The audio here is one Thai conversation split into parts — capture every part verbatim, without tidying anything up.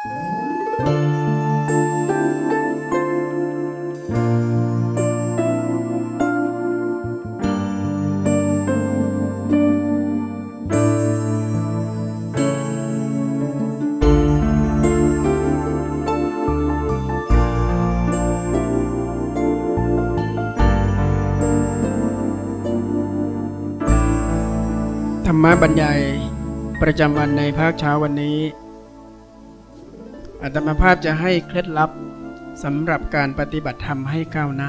ธรรมบรรยายประจำวันในภาคเช้าวันนี้อาตมาภาพจะให้เคล็ดลับสำหรับการปฏิบัติธรรมให้ก้าวหน้า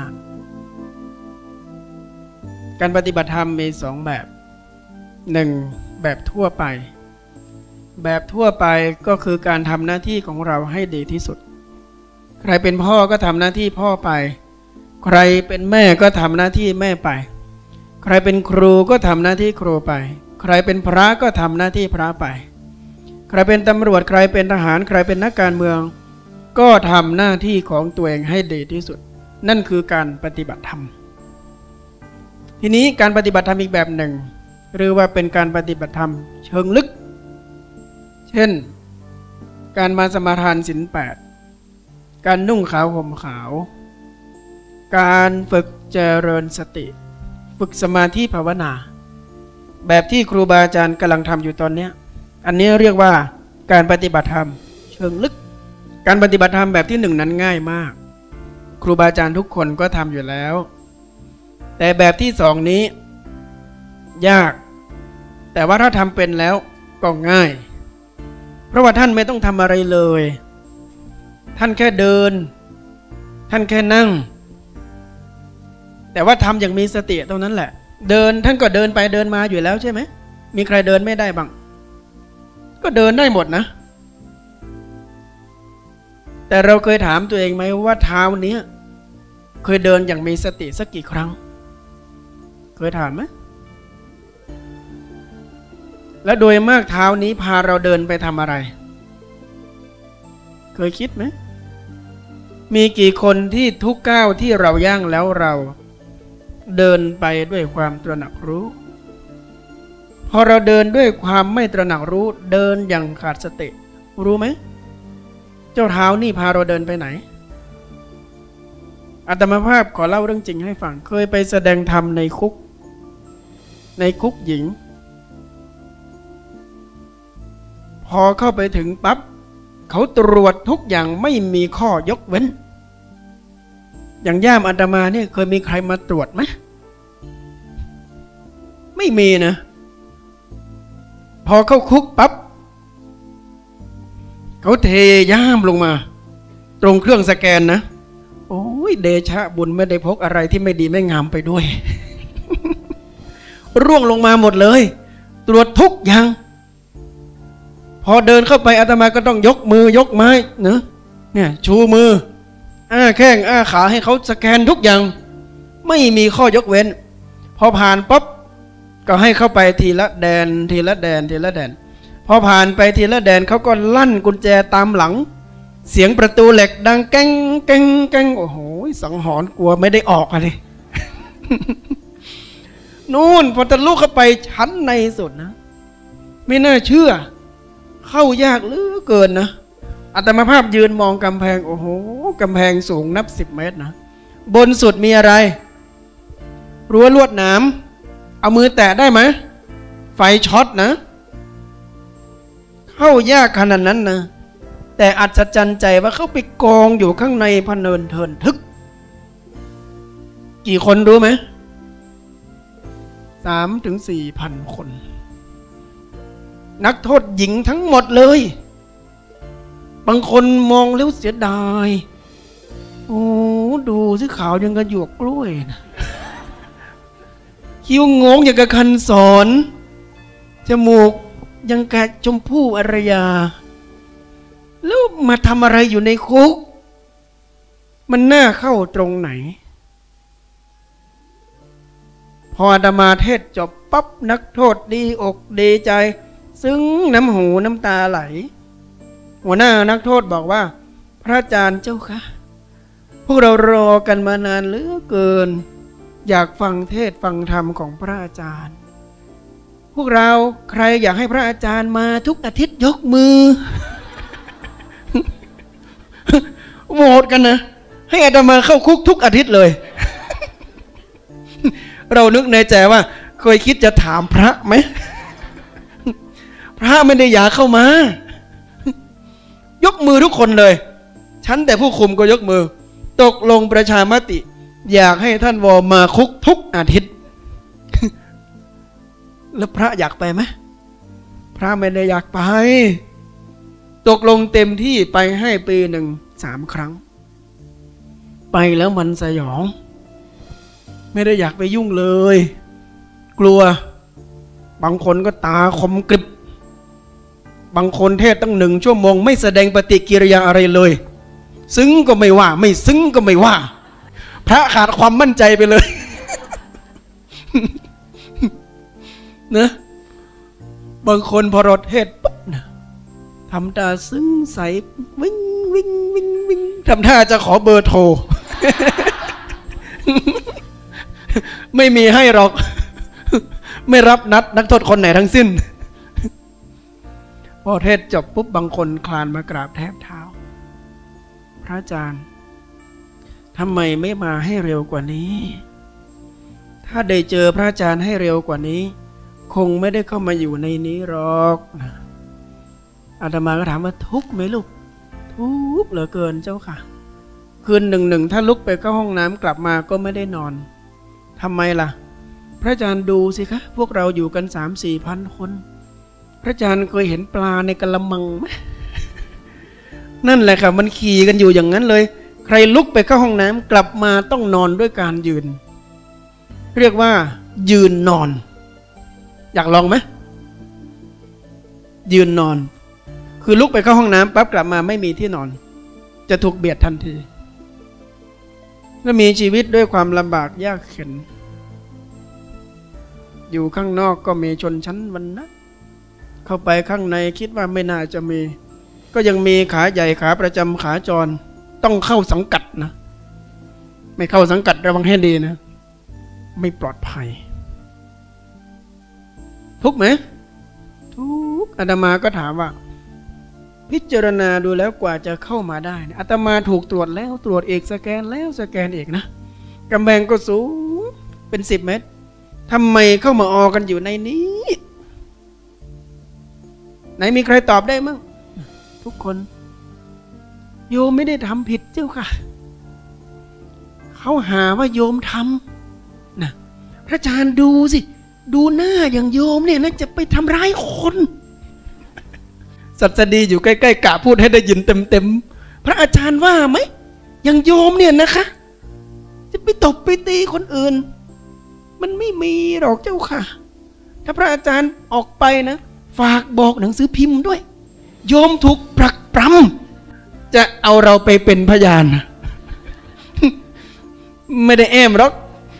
การปฏิบัติธรรมมีสองแบบหนึ่งแบบทั่วไปแบบทั่วไปก็คือการทำหน้าที่ของเราให้ดีที่สุดใครเป็นพ่อก็ทำหน้าที่พ่อไปใครเป็นแม่ก็ทำหน้าที่แม่ไปใครเป็นครูก็ทำหน้าที่ครูไปใครเป็นพระก็ทำหน้าที่พระไปใครเป็นตำรวจใครเป็นทหารใครเป็นนักการเมืองก็ทำหน้าที่ของตัวเองให้ดีที่สุดนั่นคือการปฏิบัติธรรมทีนี้การปฏิบัติธรรมอีกแบบหนึ่งหรือว่าเป็นการปฏิบัติธรรมเชิงลึกเช่นการมาสมาทานศีลแปดการนุ่งขาวห่มขาวการฝึกเจริญสติฝึกสมาธิภาวนาแบบที่ครูบาอาจารย์กำลังทำอยู่ตอนนี้อันนี้เรียกว่าการปฏิบัติธรรมเชิงลึกการปฏิบัติธรรมแบบที่หนึ่งนั้นง่ายมากครูบาอาจารย์ทุกคนก็ทำอยู่แล้วแต่แบบที่สองนี้ยากแต่ว่าถ้าทำเป็นแล้วก็ง่ายเพราะว่าท่านไม่ต้องทำอะไรเลยท่านแค่เดินท่านแค่นั่งแต่ว่าทำอย่างมีสติตรงนั้นแหละเดินท่านก็เดินไปเดินมาอยู่แล้วใช่ไหมมีใครเดินไม่ได้บ้างก็เดินได้หมดนะแต่เราเคยถามตัวเองไหมว่าเท้านี้เคยเดินอย่างมีสติสักกี่ครั้งเคยถามไหมและโดยมากเท้านี้พาเราเดินไปทำอะไรเคยคิดไหมมีกี่คนที่ทุกก้าวที่เราย่างแล้วเราเดินไปด้วยความตระหนักรู้พอเราเดินด้วยความไม่ตระหนักรู้เดินอย่างขาดสติรู้ไหมเจ้าเท้านี่พาเราเดินไปไหนอาตมาภาพขอเล่าเรื่องจริงให้ฟังเคยไปแสดงธรรมในคุกในคุกหญิงพอเข้าไปถึงปั๊บเขาตรวจทุกอย่างไม่มีข้อยกเว้นอย่างย่ามอาตมาเนี่ยเคยมีใครมาตรวจไหมไม่มีนะพอเข้าคุกปั๊บเขาเทย่ามลงมาตรงเครื่องสแกนนะโอ้ยเดชะบุญไม่ได้พกอะไรที่ไม่ดีไม่งามไปด้วย ร่วงลงมาหมดเลยตรวจทุกอย่างพอเดินเข้าไปอาตมาก็ต้องยกมือยกไม้เนะเนี่ยชูมืออ้าแข้งอ้าขาให้เขาสแกนทุกอย่างไม่มีข้อยกเว้นพอผ่านปั๊บก็ให้เข้าไปทีละแดนทีละแดนทีละแดนพอผ่านไปทีละแดนเขาก็ลั่นกุญแจตามหลังเสียงประตูเหล็กดังแก้งแก้งแก้งโอ้โหสังหรณ์กลัวไม่ได้ออกอะไร นู่นพอทะลุเข้าไปชั้นในสุดนะไม่น่าเชื่อเข้ายากเหลือเกินนะอาตมาภาพยืนมองกำแพงโอ้โหกำแพงสูงนับสิบเมตรนะบนสุดมีอะไรรั้วลวดหนามเอามือแตะได้ไหมไฟช็อตนะเข้ายากขนาดนั้นนะแต่อัศจรรย์ใจว่าเข้าไปกองอยู่ข้างในพเนินเทินทึกกี่คนรู้ไหมสามถึงสี่พันคนนักโทษหญิงทั้งหมดเลยบางคนมองแล้วเสียดายโอ้ดูสิขาวยังกระหยวกกล้วยนะคิ้วงงอย่างกับคันสอนจมูกยังกะชมพู่อารยาแล้วมาทำอะไรอยู่ในคุกมันน่าเข้าตรงไหนพออาตมาเทศจบปั๊บนักโทษดีอกดีใจซึ้งน้ำหูน้ำตาไหลหัวหน้านักโทษบอกว่าพระอาจารย์เจ้าคะพวกเรารอกันมานานเหลือเกินอยากฟังเทศฟังธรรมของพระอาจารย์พวกเราใครอยากให้พระอาจารย์มาทุกอาทิตย์ยกมือโหวตกันนะให้อาตมาเข้าคุกทุกอาทิตย์เลย เรานึกในใจว่าเคยคิดจะถามพระไหม พระไม่ได้อยากเข้ามายกมือทุกคนเลยฉันแต่ผู้คุมก็ยกมือตกลงประชามติอยากให้ท่านวอมาคุกทุกอาทิตย์ แล้วพระอยากไปไหมพระไม่ได้อยากไปตกลงเต็มที่ไปให้ปีหนึ่งสามครั้งไปแล้วมันสยองไม่ได้อยากไปยุ่งเลยกลัวบางคนก็ตาคมกริบบางคนเทศตั้งหนึ่งชั่วโมงไม่แสดงปฏิกิริยาอะไรเลยซึ้งก็ไม่ว่าไม่ซึ้งก็ไม่ว่าพระขาดความมั่นใจไปเลย นะบางคนพอรถเทศปุ๊บนะทำตาซึ้งใสวิ่งวิ่งวิ่งวิ่งทำท่าจะขอเบอร์โทร ไม่มีให้หรอก ไม่รับนัดนักโทษคนไหนทั้งสิ้น พอเทศจบปุ๊บบางคนคลานมากราบแทบเท้าพระอาจารย์ทำไมไม่มาให้เร็วกว่านี้ถ้าได้เจอพระอาจารย์ให้เร็วกว่านี้คงไม่ได้เข้ามาอยู่ในนี้หรอกนะอาตมาก็ถามว่าทุกข์ไหมลูกทุกข์เหลือเกินเจ้าค่ะคืนหนึ่งหนึ่งถ้าลุกไปเข้าห้องน้ำกลับมาก็ไม่ได้นอนทำไมล่ะพระอาจารย์ดูสิคะพวกเราอยู่กันสามสี่พันคนพระอาจารย์เคยเห็นปลาในกะละมังไหม นั่นแหละค่ะมันขี่กันอยู่อย่างนั้นเลยใครลุกไปเข้าห้องน้ำกลับมาต้องนอนด้วยการยืนเรียกว่ายืนนอนอยากลองไหมยืนนอนคือลุกไปเข้าห้องน้ำปั๊บกลับมาไม่มีที่นอนจะถูกเบียดทันทีและมีชีวิตด้วยความลำบากยากเข็ญอยู่ข้างนอกก็มีชนชั้นวรรณะเข้าไปข้างในคิดว่าไม่น่าจะมีก็ยังมีขาใหญ่ขาประจำขาจรต้องเข้าสังกัดนะไม่เข้าสังกัดระวังให้ดีนะไม่ปลอดภัยทุกไหมทุกอาตมาก็ถามว่าพิจารณาดูแล้วกว่าจะเข้ามาได้อาตมาถูกตรวจแล้วตรวจเอกสแกนแล้วสแกนเอกนะกำแพงก็สูงเป็นสิบเมตรทำไมเข้ามาออกันอยู่ในนี้ไหนมีใครตอบได้มั้งทุกคนโยมไม่ได้ทำผิดเจ้าค่ะเขาหาว่าโยมทำนะพระอาจารย์ดูสิดูหน้าอย่างโยมเนี่ยนะจะไปทำร้ายคนสัตดีอยู่ใกล้ๆกะพูดให้ได้ยินเต็มๆพระอาจารย์ว่าไหมอย่างโยมเนี่ยนะคะจะไปตบไปตีคนอื่นมันไม่มีหรอกเจ้าค่ะถ้าพระอาจารย์ออกไปนะฝากบอกหนังสือพิมพ์ด้วยโยมถูกปรักปรำจะเอาเราไปเป็นพยาน ไม่ได้แอมหรอก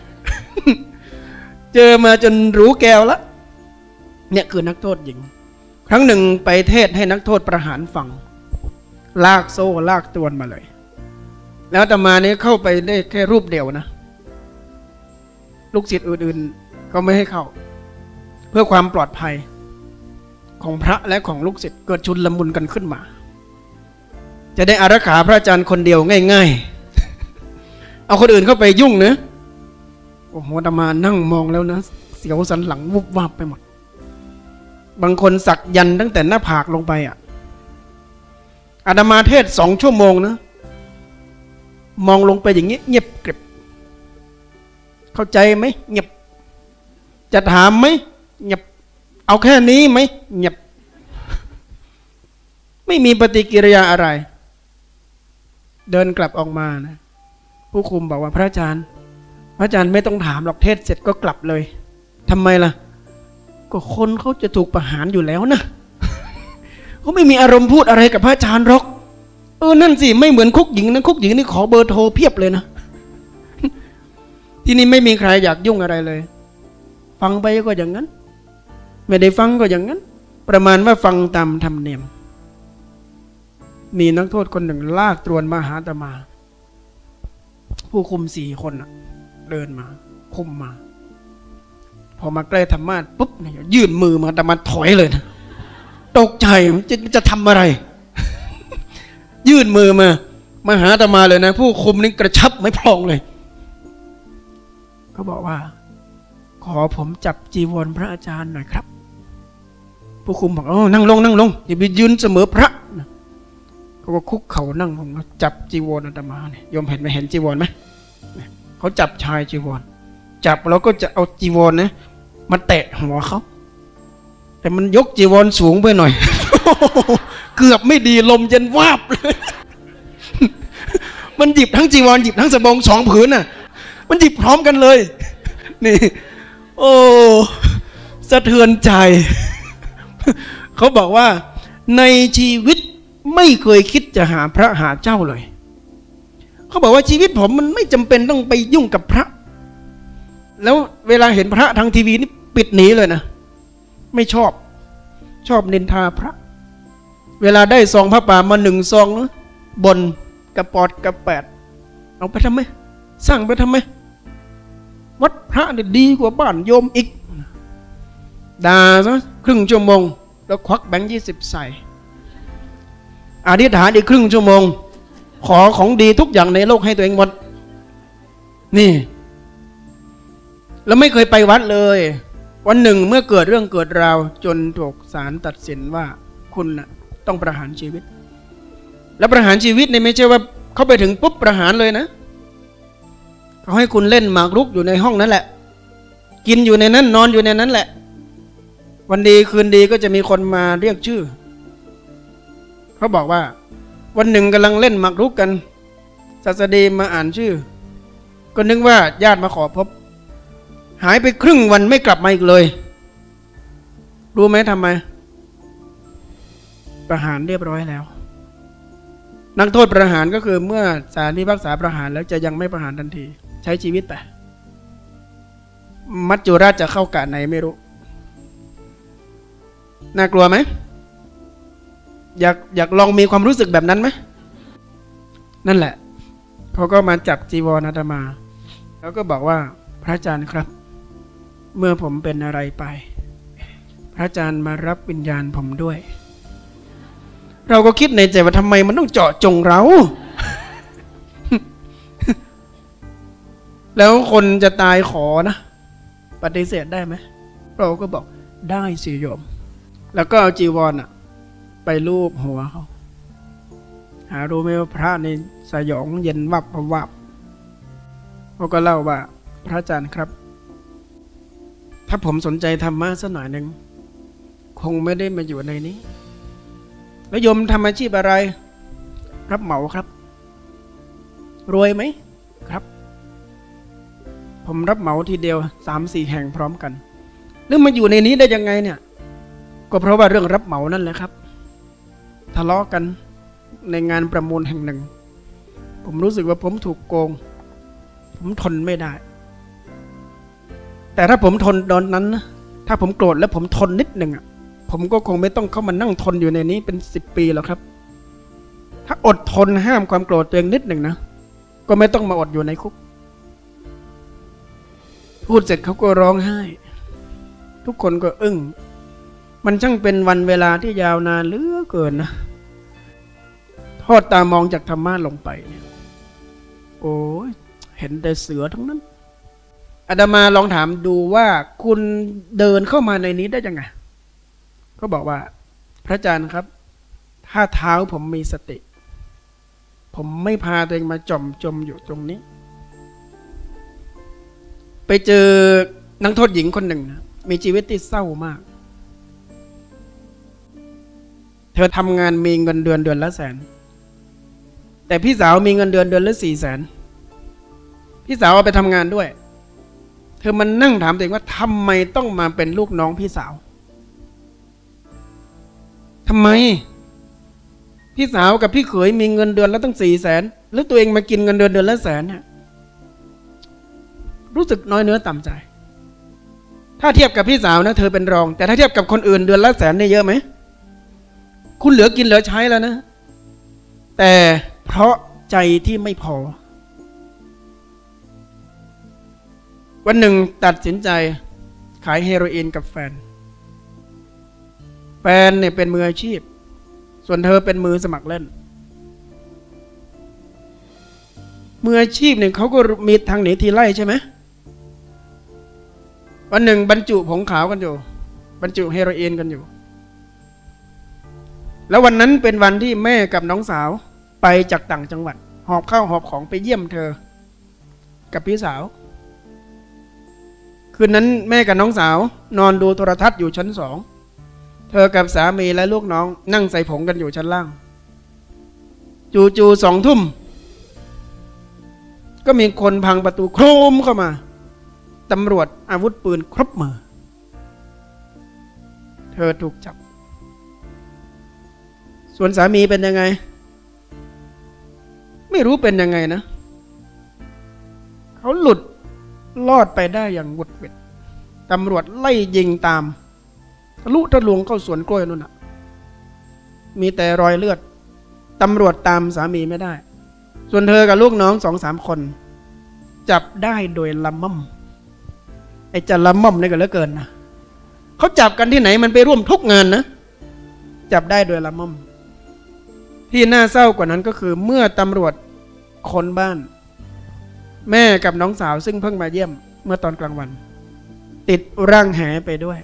เจอมาจนรู้แก้วละเนี่ยคือนักโทษหญิงครั้งหนึ่งไปเทศให้นักโทษประหารฟังลากโซ่ลากตวนมาเลยแล้วอาตมานี้เข้าไปได้แค่รูปเดียวนะลูกศิษย์อื่นๆก็ไม่ให้เข้าเพื่อความปลอดภัยของพระและของลูกศิษย์เกิดชุลมุนกันขึ้นมาจะได้อารักขาพระอาจารย์คนเดียวง่ายๆเอาคนอื่นเข้าไปยุ่งเนะโอ้โหอาตมานั่งมองแล้วนะเสียวสันหลังวุบวับไปหมดบางคนสักยันตั้งแต่หน้าผากลงไปอ่ะอาตมาเทศสองชั่วโมงนะมองลงไปอย่างนี้เงียบกริบเข้าใจไหมเงียบจะถามไหมเงียบเอาแค่นี้ไหมเงียบไม่มีปฏิกิริยาอะไรเดินกลับออกมานะผู้คุมบอกว่าพระอาจารย์พระอาจารย์ไม่ต้องถามหรอกเทศเสร็จก็กลับเลยทำไมล่ะก็คนเขาจะถูกประหารอยู่แล้วนะเขาไม่มีอารมณ์พูดอะไรกับพระอาจารย์หรอกเออนั่นสิไม่เหมือนคุกหญิงนะคุกหญิงนี่ขอเบอร์โทรเพียบเลยนะ ที่นี่ไม่มีใครอยากยุ่งอะไรเลยฟังไปก็อย่างนั้นไม่ได้ฟังก็อย่างนั้นประมาณว่าฟังตามธรรมเนียมมีนักโทษคนหนึ่งลากตรวนมาหาอาตมาผู้คุมสี่คนน่ะเดินมาคุมมาพอมาใกล้ธรรมาสน์ปุ๊บเนี่ยยื่นมือมาอาตมาถอยเลยนะตกใจจะจะทำอะไร ยื่นมือมามาหาอาตมาเลยนะผู้คุมนี่กระชับไม่พลองเลยเขาบอกว่าขอผมจับจีวรพระอาจารย์หน่อยครับผู้คุมบอกอ๋อนั่งลงนั่งลงอย่าไปยืนเสมอพระเขาก็คุกเข่านั่งลงจับจีวรอาตมาเนี่ยโยมเห็นไหมเห็นจีวรไหมเขาจับชายจีวรจับแล้วก็จะเอาจีวรนะมาแตะหัวเขาแต่มันยกจีวรสูงไปหน่อย เกือบไม่ดีลมเย็นวาบเลยมันหยิบทั้งจีวรหยิบทั้งสบงสองผืนน่ะมันหยิบพร้อมกันเลยนี่โอ้สะเทือนใจเขาบอกว่าในชีวิตไม่เคยคิดจะหาพระหาเจ้าเลยเขาบอกว่าชีวิตผมมันไม่จำเป็นต้องไปยุ่งกับพระแล้วเวลาเห็นพระทางทีวีนี่ปิดหนีเลยนะไม่ชอบชอบนินทาพระเวลาได้ซองพระป่ามาหนึ่งซองนะบนกระปอดกระแปดเอาไปทำไมสร้างไปทำไมวัดพระเนี่ยดีกว่าบ้านโยมอีกด่าซะครึ่งชั่วโมงแล้วควักแบงค์ยี่สิบใส่อธิษฐานอีกครึ่งชั่วโมงขอของดีทุกอย่างในโลกให้ตัวเองหมดนี่แล้วไม่เคยไปวัดเลยวันหนึ่งเมื่อเกิดเรื่องเกิดราวจนถูกศาลตัดสินว่าคุณน่ะต้องประหารชีวิตแล้วประหารชีวิตเนี่ยไม่ใช่ว่าเขาไปถึงปุ๊บประหารเลยนะเขาให้คุณเล่นหมากรุกอยู่ในห้องนั้นแหละกินอยู่ในนั้นนอนอยู่ในนั้นแหละวันดีคืนดีก็จะมีคนมาเรียกชื่อเขาบอกว่าวันหนึ่งกำลังเล่นหมากรุกกันศาสดีมาอ่านชื่อก็นึกว่าญาติมาขอพบหายไปครึ่งวันไม่กลับมาอีกเลยรู้ไหมทำไมประหารเรียบร้อยแล้วนักโทษประหารก็คือเมื่อศาลพิพากษาประหารแล้วจะยังไม่ประหารทันทีใช้ชีวิตไปมัจจุราชจะเข้ากะไหนไม่รู้น่ากลัวไหมอยากอยากลองมีความรู้สึกแบบนั้นไหมนั่นแหละเขาก็มาจับจีวรอาตมาแล้วก็บอกว่าพระอาจารย์ครับเมื่อผมเป็นอะไรไปพระอาจารย์มารับวิญญาณผมด้วยเราก็คิดในใจว่าทำไมมันต้องเจาะจงเรา แล้วคนจะตายขอนะปฏิเสธได้ไหมเราก็บอกได้สิโยมแล้วก็เอาจีวรอะไปลูบหัวเขาหารู้ไหมว่าพระในสยองเย็นวับวับเขาก็เล่าว่าพระอาจารย์ครับถ้าผมสนใจธรรมะสักหน่อยหนึ่งคงไม่ได้มาอยู่ในนี้แล้วโยมทำอาชีพอะไรรับเหมาครับรวยไหมครับผมรับเหมาทีเดียวสามสี่แห่งพร้อมกันเรื่องมาอยู่ในนี้ได้ยังไงเนี่ยก็เพราะว่าเรื่องรับเหมานั่นแหละครับทะเลาะกันในงานประมูลแห่งหนึ่งผมรู้สึกว่าผมถูกโกงผมทนไม่ได้แต่ถ้าผมทนตอนนั้นนะถ้าผมโกรธแล้วผมทนนิดหนึ่งอ่ะผมก็คงไม่ต้องเข้ามานั่งทนอยู่ในนี้เป็นสิบปีหรอกครับถ้าอดทนห้ามความโกรธตัวเองนิดหนึ่งนะก็ไม่ต้องมาอดอยู่ในคุกพูดเสร็จเขาก็ร้องไห้ทุกคนก็อึ้งมันช่างเป็นวันเวลาที่ยาวนานเหลือเกินนะทอดตามองจากธรรมะลงไปเนี่ยโอ้ยเห็นแต่เสือทั้งนั้นอาตมาลองถามดูว่าคุณเดินเข้ามาในนี้ได้ยังไงก็บอกว่าพระอาจารย์ครับถ้าเท้าผมมีสติผมไม่พาตัวเองมาจมจมอยู่ตรงนี้ไปเจอนักโทษหญิงคนหนึ่งนะมีชีวิตที่เศร้ามากเธอทำงานมีเงินเดือนเดือนละแสนแต่พี่สาวมีเงินเดือนเดือนละสี่แสนพี่สาวเอาไปทำงานด้วยเธอมันนั่งถามตัวเองว่าทำไมต้องมาเป็นลูกน้องพี่สาวทำไมพี่สาวกับพี่เขยมีเงินเดือนละตั้งสี่แสนแล้วตัวเองมากินเงินเดือนเดือนละแสนเนี่ยรู้สึกน้อยเนื้อต่ำใจถ้าเทียบกับพี่สาวนะเธอเป็นรองแต่ถ้าเทียบกับคนอื่นเดือนละแสนนี่เยอะไหมคุณเหลือกินเหลือใช้แล้วนะแต่เพราะใจที่ไม่พอวันหนึ่งตัดสินใจขายเฮโรอีนกับแฟนแฟนเนี่ยเป็นมืออาชีพส่วนเธอเป็นมือสมัครเล่นมืออาชีพหนึ่งเขาก็มีทางหนีทีไล่ใช่ไหมวันหนึ่งบรรจุผงขาวกันอยู่บรรจุเฮโรอีนกันอยู่แล้ววันนั้นเป็นวันที่แม่กับน้องสาวไปจากต่างจังหวัดหอบข้าวหอบของไปเยี่ยมเธอกับพี่สาวคืนนั้นแม่กับน้องสาวนอนดูโทรทัศน์อยู่ชั้นสองเธอกับสามีและลูกน้องนั่งใส่ผงกันอยู่ชั้นล่างจู่ๆสองทุ่มก็มีคนพังประตูโครมเข้ามาตำรวจอาวุธปืนครบมือเธอถูกจับส่วนสามีเป็นยังไงไม่รู้เป็นยังไงนะเขาหลุดรอดไปได้อย่างวุดวิดตำรวจไล่ยิงตามทะลุทะลวงเข้าสวนกล้วยนู่นน่ะมีแต่รอยเลือดตำรวจตามสามีไม่ได้ส่วนเธอกับลูกน้องสองสามคนจับได้โดยละม่อมไอ้จะละม่อมนี่ก็เหลือเกินนะเขาจับกันที่ไหนมันไปร่วมทุกงานนะจับได้โดยละม่อมที่น่าเศร้ากว่านั้นก็คือเมื่อตำรวจค้นบ้านแม่กับน้องสาวซึ่งเพิ่งมาเยี่ยมเมื่อตอนกลางวันติดร่างแหไปด้วย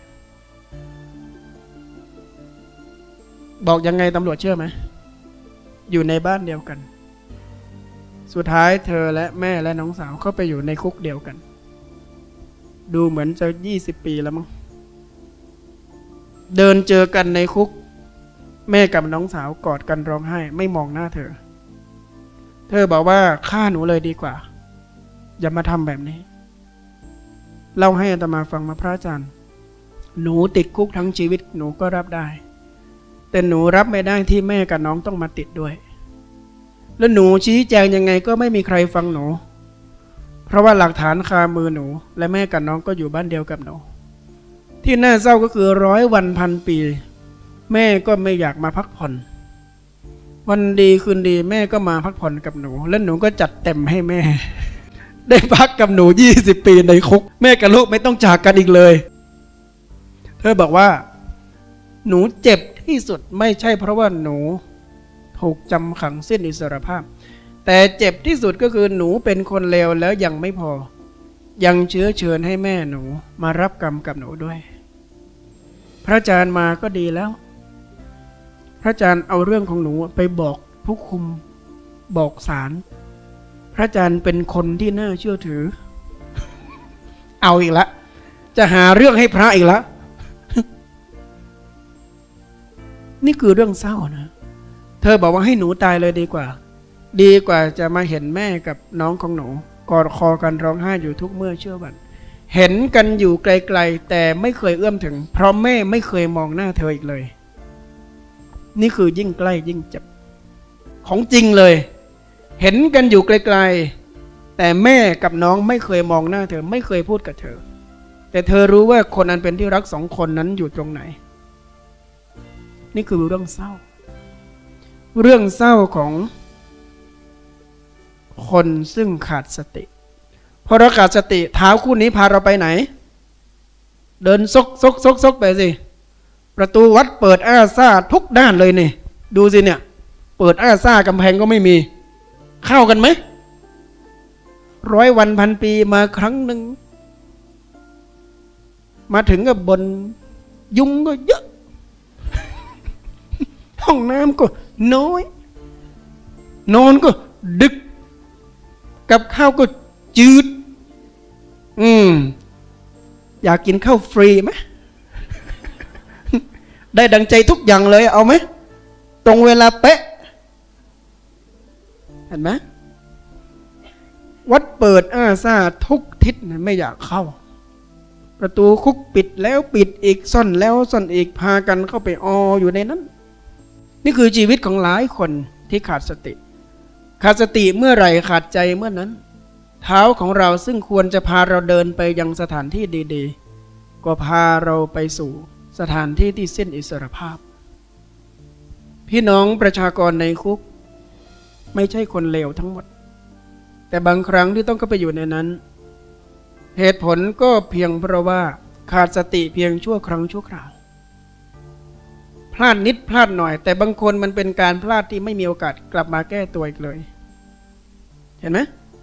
บอกยังไงตำรวจเชื่อไหมอยู่ในบ้านเดียวกันสุดท้ายเธอและแม่และน้องสาวเข้าไปอยู่ในคุกเดียวกันดูเหมือนจะยี่สิบปีแล้วมั้งเดินเจอกันในคุกแม่กับน้องสาวกอดกันร้องไห้ไม่มองหน้าเธอเธอบอกว่าฆ่าหนูเลยดีกว่าอย่ามาทำแบบนี้เล่าให้อาตมาฟังมาพระอาจารย์หนูติดคุกทั้งชีวิตหนูก็รับได้แต่หนูรับไม่ได้ที่แม่กับน้องต้องมาติดด้วยแล้วหนูชี้แจงยังไงก็ไม่มีใครฟังหนูเพราะว่าหลักฐานคามือหนูและแม่กับน้องก็อยู่บ้านเดียวกับหนูที่น่าเศร้าก็คือร้อยวันพันปีแม่ก็ไม่อยากมาพักผ่อนวันดีคืนดีแม่ก็มาพักผ่อนกับหนูแล้วหนูก็จัดเต็มให้แม่ได้พักกับหนูยี่สิบปีในคุกแม่กับลูกไม่ต้องจากกันอีกเลยเธอบอกว่าหนูเจ็บที่สุดไม่ใช่เพราะว่าหนูถูกจำขังสิ้นอิสรภาพแต่เจ็บที่สุดก็คือหนูเป็นคนเลวแล้วยังไม่พอยังเชื้อเชิญให้แม่หนูมารับกรรมกับหนูด้วยพระอาจารย์มาก็ดีแล้วพระอาจารย์เอาเรื่องของหนูไปบอกผู้คุมบอกศาลพระอาจารย์เป็นคนที่น่าเชื่อถือเอาอีกละจะหาเรื่องให้พระอีกละนี่คือเรื่องเศร้านะเธอบอกว่าให้หนูตายเลยดีกว่าดีกว่าจะมาเห็นแม่กับน้องของหนูกอดคอกันร้องไห้อยู่ทุกเมื่อเชื่อวันเห็นกันอยู่ไกลๆแต่ไม่เคยเอื้อมถึงเพราะแม่ไม่เคยมองหน้าเธออีกเลยนี่คือยิ่งใกล้ยิ่งเจ็บของจริงเลยเห็นกันอยู่ไกลๆแต่แม่กับน้องไม่เคยมองหน้าเธอไม่เคยพูดกับเธอแต่เธอรู้ว่าคนอันเป็นที่รักสองคนนั้นอยู่ตรงไหนนี่คือเรื่องเศร้าเรื่องเศร้าของคนซึ่งขาดสติพอเราขาดสติเท้าคู่นี้พาเราไปไหนเดินซกซกซกซกไปสิประตูวัดเปิดอ้าซ่าทุกด้านเลยนี่ดูสิเนี่ยเปิดอ้าซ่ากำแพงก็ไม่มีเข้ากันไหมร้อยวันพันปีมาครั้งหนึ่งมาถึงกับบนยุงก็เยอะห้องน้ำก็น้อยนอนก็ดึกกับข้าวก็จืดอืมอยากกินข้าวฟรีไหมได้ดังใจทุกอย่างเลยเอาไหมตรงเวลาเป๊ะเห็นไหมวัดเปิดอ้าซ่าทุกทิศไม่อยากเข้าประตูคุกปิดแล้วปิดอีกซ่อนแล้วซ่อนอีกพากันเข้าไปออยู่ในนั้นนี่คือชีวิตของหลายคนที่ขาดสติขาดสติเมื่อไหร่ขาดใจเมื่อนั้นเท้าของเราซึ่งควรจะพาเราเดินไปยังสถานที่ดีๆก็พาเราไปสู่สถานที่ที่สิ้นอิสรภาพพี่น้องประชากรในคุกไม่ใช่คนเลวทั้งหมดแต่บางครั้งที่ต้องเข้าไปอยู่ในนั้นเหตุผลก็เพียงเพราะว่าขาดสติเพียงชั่วครั้งชั่วคราวพลาดนิดพลาดหน่อยแต่บางคนมันเป็นการพลาดที่ไม่มีโอกาสกลับมาแก้ตัวอีกเลยเห็นไหม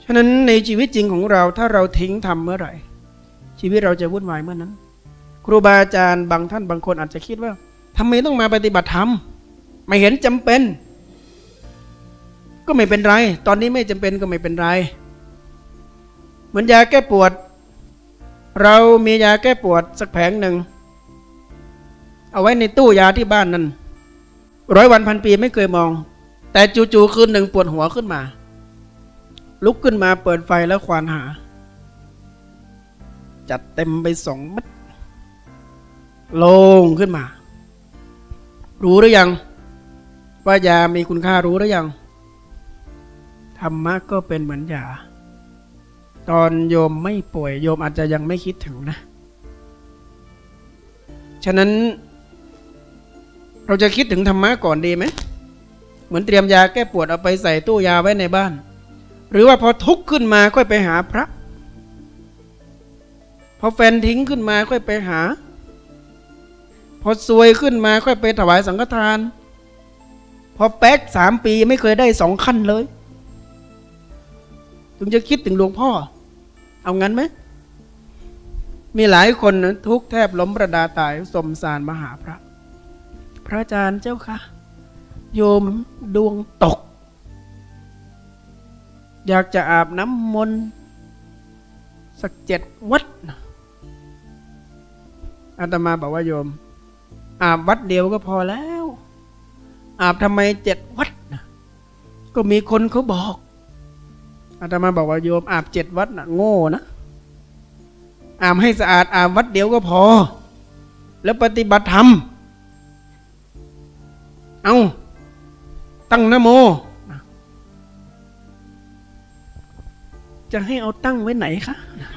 ฉะนั้นในชีวิตจริงของเราถ้าเราทิ้งทำเมื่อไหร่ชีวิตเราจะวุ่นวายเมื่อนั้นครูบาอาจารย์บางท่านบางคนอาจจะคิดว่าทำไมต้องมาปฏิบัติธรรมไม่เห็นจำเป็นก็ไม่เป็นไรตอนนี้ไม่จำเป็นก็ไม่เป็นไรเหมือนยาแก้ปวดเรามียาแก้ปวดสักแผงหนึ่งเอาไว้ในตู้ยาที่บ้านนั้นร้อยวันพันปีไม่เคยมองแต่จู่ๆคืนหนึ่งปวดหัวขึ้นมาลุกขึ้นมาเปิดไฟแล้วควานหาจัดเต็มไปสองเม็ดโล่งขึ้นมารู้หรือยังว่ายามีคุณค่ารู้หรือยังธรรมะก็เป็นเหมือนยาตอนโยมไม่ป่วยโยมอาจจะยังไม่คิดถึงนะฉะนั้นเราจะคิดถึงธรรมะก่อนดีไหมเหมือนเตรียมยาแก้ปวดเอาไปใส่ตู้ยาไว้ในบ้านหรือว่าพอทุกข์ขึ้นมาค่อยไปหาพระพอแฟนทิ้งขึ้นมาค่อยไปหาพอซวยขึ้นมาค่อยไปถวายสังฆทานพอแป๊กสามปีไม่เคยได้สองขั้นเลยถึงจะคิดถึงหลวงพ่อเอางั้นไหมมีหลายคนนะทุกแทบล้มประดาตายสมสารมาหาพระพระอาจารย์เจ้าค่ะโยมดวงตกอยากจะอาบน้ำมนต์สักเจ็ดวัดอาตมาบอกว่าโยมอาบวัดเดียวก็พอแล้วอาบทำไมเจ็ดวัดนะก็มีคนเขาบอกอาตมาบอกว่าโยมอาบเจ็ดวัดนะโง่นะอาบให้สะอาดอาบวัดเดียวก็พอแล้วปฏิบัติธรรมเอาตั้งนะโมจะให้เอาตั้งไว้ไหนคะ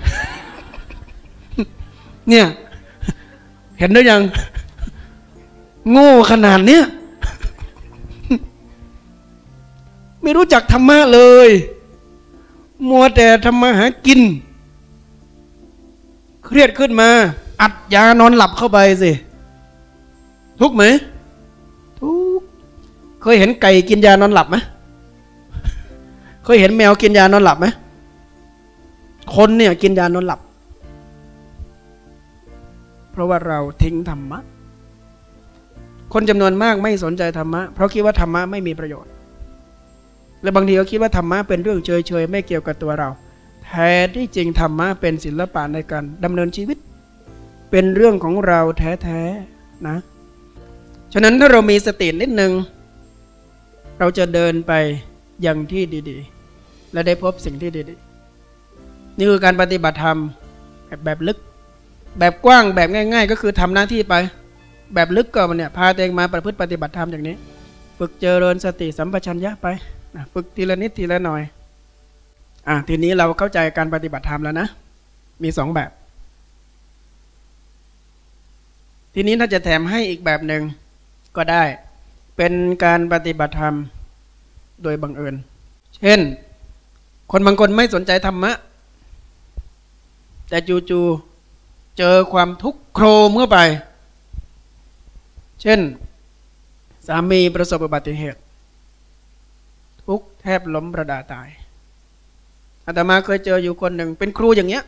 เนี่ยเห็นหรือยังโง่ขนาดเนี้ยไม่รู้จักธรรมะเลยมัวแต่ทำมาหากินเครียดขึ้นมาอัดยานอนหลับเข้าไปสิทุกไหมทุกเคยเห็นไก่กินยานอนหลับไหมเคยเห็นแมวกินยานอนหลับไหมคนเนี่ยกินยานอนหลับเพราะว่าเราทิ้งธรรมะคนจำนวนมากไม่สนใจธรรมะเพราะคิดว่าธรรมะไม่มีประโยชน์และบางทีก็คิดว่าธรรมะเป็นเรื่องเฉยๆไม่เกี่ยวกับตัวเราแท้ที่จริงธรรมะเป็นศิลปะในการดำเนินชีวิตเป็นเรื่องของเราแท้ๆนะฉะนั้นถ้าเรามีสตินิดนึงเราจะเดินไปอย่างที่ดีๆและได้พบสิ่งที่ดีๆนี่คือการปฏิบัติธรรมแบบลึกแบบกว้างแบบง่ายๆก็คือทำหน้าที่ไปแบบลึกก็มันเนี่ยพาตัวเองมาประพฤติปฏิบัติธรรมอย่างนี้ฝึกเจริญสติสัมปชัญญะไปนะฝึกทีละนิดทีละหน่อยอ่ะทีนี้เราเข้าใจการปฏิบัติธรรมแล้วนะมีสองแบบทีนี้ถ้าจะแถมให้อีกแบบหนึ่งก็ได้เป็นการปฏิบัติธรรมโดยบังเอิญเช่นคนบางคนไม่สนใจธรรมะแต่จู่ๆเจอความทุกข์โครมเข้าไปเช่นสามีประสบอุบัติเหตุทุกข์แทบล้มประดาตายอาตมาเคยเจออยู่คนหนึ่งเป็นครูอย่างเงี้ย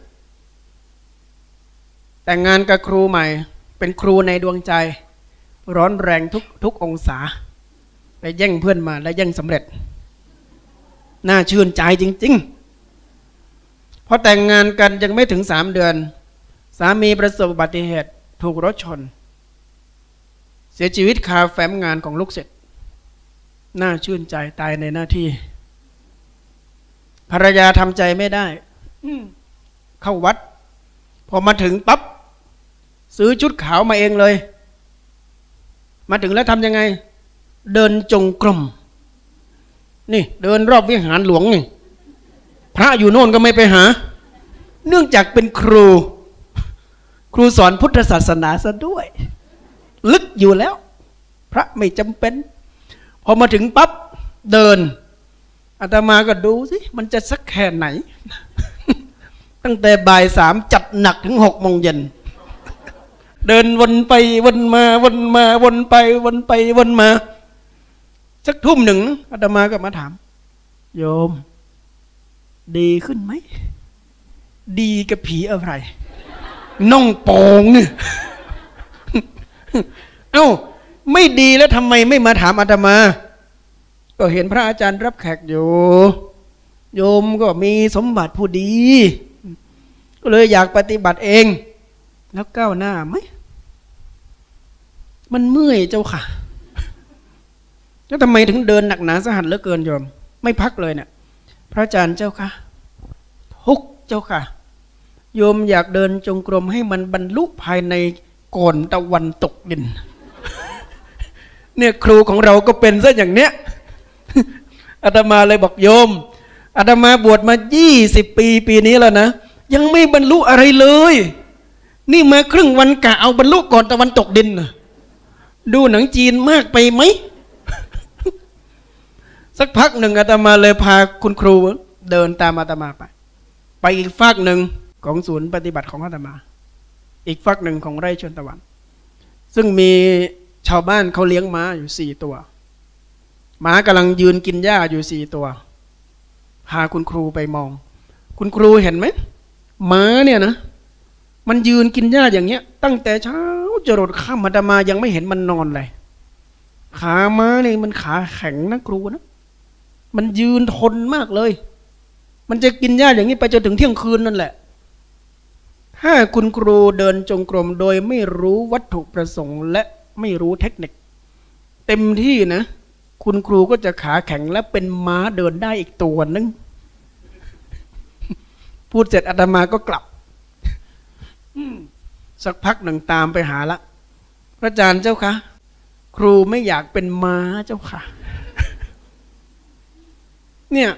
แต่งงานกับครูใหม่เป็นครูในดวงใจร้อนแรงทุกทุกองศาไปแย่งเพื่อนมาและแย่งสำเร็จน่าชื่นใจจริงๆพอแต่งงานกันยังไม่ถึงสามเดือนสามีประสบอุบัติเหตุถูกรถชนเสียชีวิตคาแฟ้มงานของลูกศิษย์น่าชื่นใจตายในหน้าที่ภรรยาทำใจไม่ได้เข้าวัดพอมาถึงปั๊บซื้อชุดขาวมาเองเลยมาถึงแล้วทำยังไงเดินจงกรมนี่เดินรอบวิหารหลวงนี่พระอยู่โน่นก็ไม่ไปหาเนื่องจากเป็นครูครูสอนพุทธศาสนาซะด้วยลึกอยู่แล้วพระไม่จำเป็นพอมาถึงปั๊บเดินอาตมาก็ดูสิมันจะสักแค่ไหน ตั้งแต่บ่ายสามจัดหนักถึงหกโมงเย็นเดินวนไปวนมาวนมาวนไปวนไปวนมาสักทุ่มหนึ่งอาตมาก็มาถามโยมดีขึ้นไหมดีกับผีอะไรน่องโป่งเนี่ยเอ้าไม่ดีแล้วทำไมไม่มาถามอาตมาก็เห็นพระอาจารย์รับแขกอยู่โยมก็มีสมบัติผู้ดีก็เลยอยากปฏิบัติเองแล้วก้าวหน้าไหมมันเมื่อยเจ้าค่ะแล้วทำไมถึงเดินหนักหนาสาหัสเหลือเกินโยมไม่พักเลยเนี่ยพระอาจารย์เจ้าค่ะทุกเจ้าค่ะโยมอยากเดินจงกรมให้มันบรรลุภายในก่อนตะวันตกดินเนี่ยครูของเราก็เป็นซะอย่างเนี้ยอาตมาเลยบอกโยมอาตมาบวชมายี่สิบปีปีนี้แล้วนะยังไม่บรรลุอะไรเลยนี่มาครึ่งวันกะเอาบรรลุก่อนตะวันตกดินดูหนังจีนมากไปไหม สักพักหนึ่งอาตมาเลยพาคุณครูเดินตามอาตมาไปไปอีกฝากหนึ่งของศูนย์ปฏิบัติของอาตมาอีกฝากหนึ่งของไร่ชนตะวันซึ่งมีชาวบ้านเขาเลี้ยงม้าอยู่สี่ตัวม้ากำลังยืนกินหญ้าอยู่สี่ตัวพาคุณครูไปมองคุณครูเห็นไหมม้าเนี่ยนะมันยืนกินหญ้าอย่างเงี้ยตั้งแต่เช้าจรดค่ำอาตมายังไม่เห็นมันนอนเลยขาม้านี่มันขาแข็งนะครูนะมันยืนทนมากเลยมันจะกินหญ้าอย่างนี้ไปจนถึงเที่ยงคืนนั่นแหละถ้าคุณครูเดินจงกรมโดยไม่รู้วัตถุประสงค์และไม่รู้เทคนิคเต็มที่นะคุณครูก็จะขาแข็งและเป็นม้าเดินได้อีกตัวนึงพูดเสร็จอาตมาก็กลับสักพักหนึ่งตามไปหาละพระอาจารย์เจ้าคะครูไม่อยากเป็นม้าเจ้าค่ะเนี่ย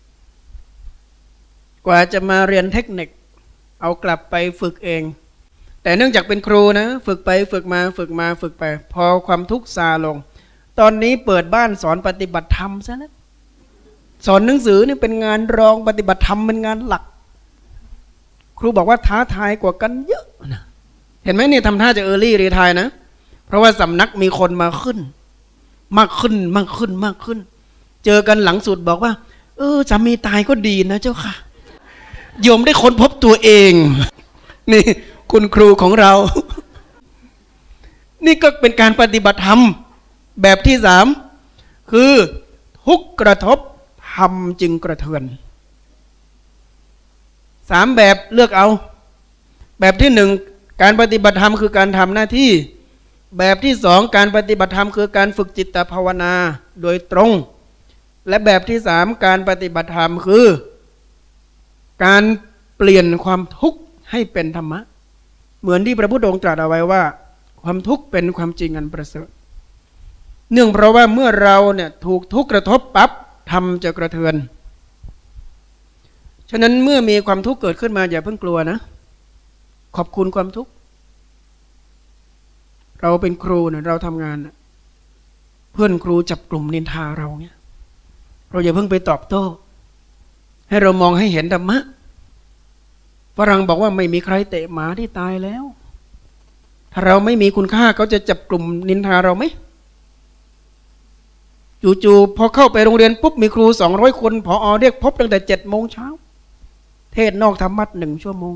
กว่าจะมาเรียนเทคนิคเอากลับไปฝึกเองแต่เนื่องจากเป็นครูนะฝึกไปฝึกมาฝึกมาฝึกไปพอความทุกข์ซาลงตอนนี้เปิดบ้านสอนปฏิบัติธรรมซะแล้วสอนหนังสือนี่เป็นงานรองปฏิบัติธรรมเป็นงานหลักครูบอกว่าท้าทายกว่ากันเยอะนะเห็นไหมเนี่ยทำท่าจะเออร์ลี่รีไทร์นะเพราะว่าสำนักมีคนมาขึ้นมากขึ้นมากขึ้นมากขึ้นเจอกันหลังสุดบอกว่าเออสามีตายก็ดีนะเจ้าค่ะโยมได้ค้นพบตัวเองนี่คุณครูของเรานี่ก็เป็นการปฏิบัติธรรมแบบที่สามคือทุกกระทบธรรมจึงกระเทือนสามแบบเลือกเอาแบบที่หนึ่งการปฏิบัติธรรมคือการทำหน้าที่แบบที่สองการปฏิบัติธรรมคือการฝึกจิตภาวนาโดยตรงและแบบที่สามการปฏิบัติธรรมคือการเปลี่ยนความทุกข์ให้เป็นธรรมะเหมือนที่พระพุทธองค์ตรัสเอาไว้ว่าความทุกข์เป็นความจริงอันประเสริฐเนื่องเพราะว่าเมื่อเราเนี่ยถูกทุกข์กระทบปั๊บธรรมจะกระเทือนฉะนั้นเมื่อมีความทุกข์เกิดขึ้นมาอย่าเพิ่งกลัวนะขอบคุณความทุกข์เราเป็นครูเนี่ยเราทำงานเพื่อนครูจับกลุ่มนินทาเราเนี่ยเราอย่าเพิ่งไปตอบโต้ให้เรามองให้เห็นธรรมะฝรั่งบอกว่าไม่มีใครเตะหมาที่ตายแล้วถ้าเราไม่มีคุณค่าเขาจะจับกลุ่มนินทาเราไหมจู่ๆพอเข้าไปโรงเรียนปุ๊บมีครูสองร้อยคนผอ.เรียกพบตั้งแต่เจ็ดโมงเช้าเทศนอกธรรมะหนึ่งชั่วโมง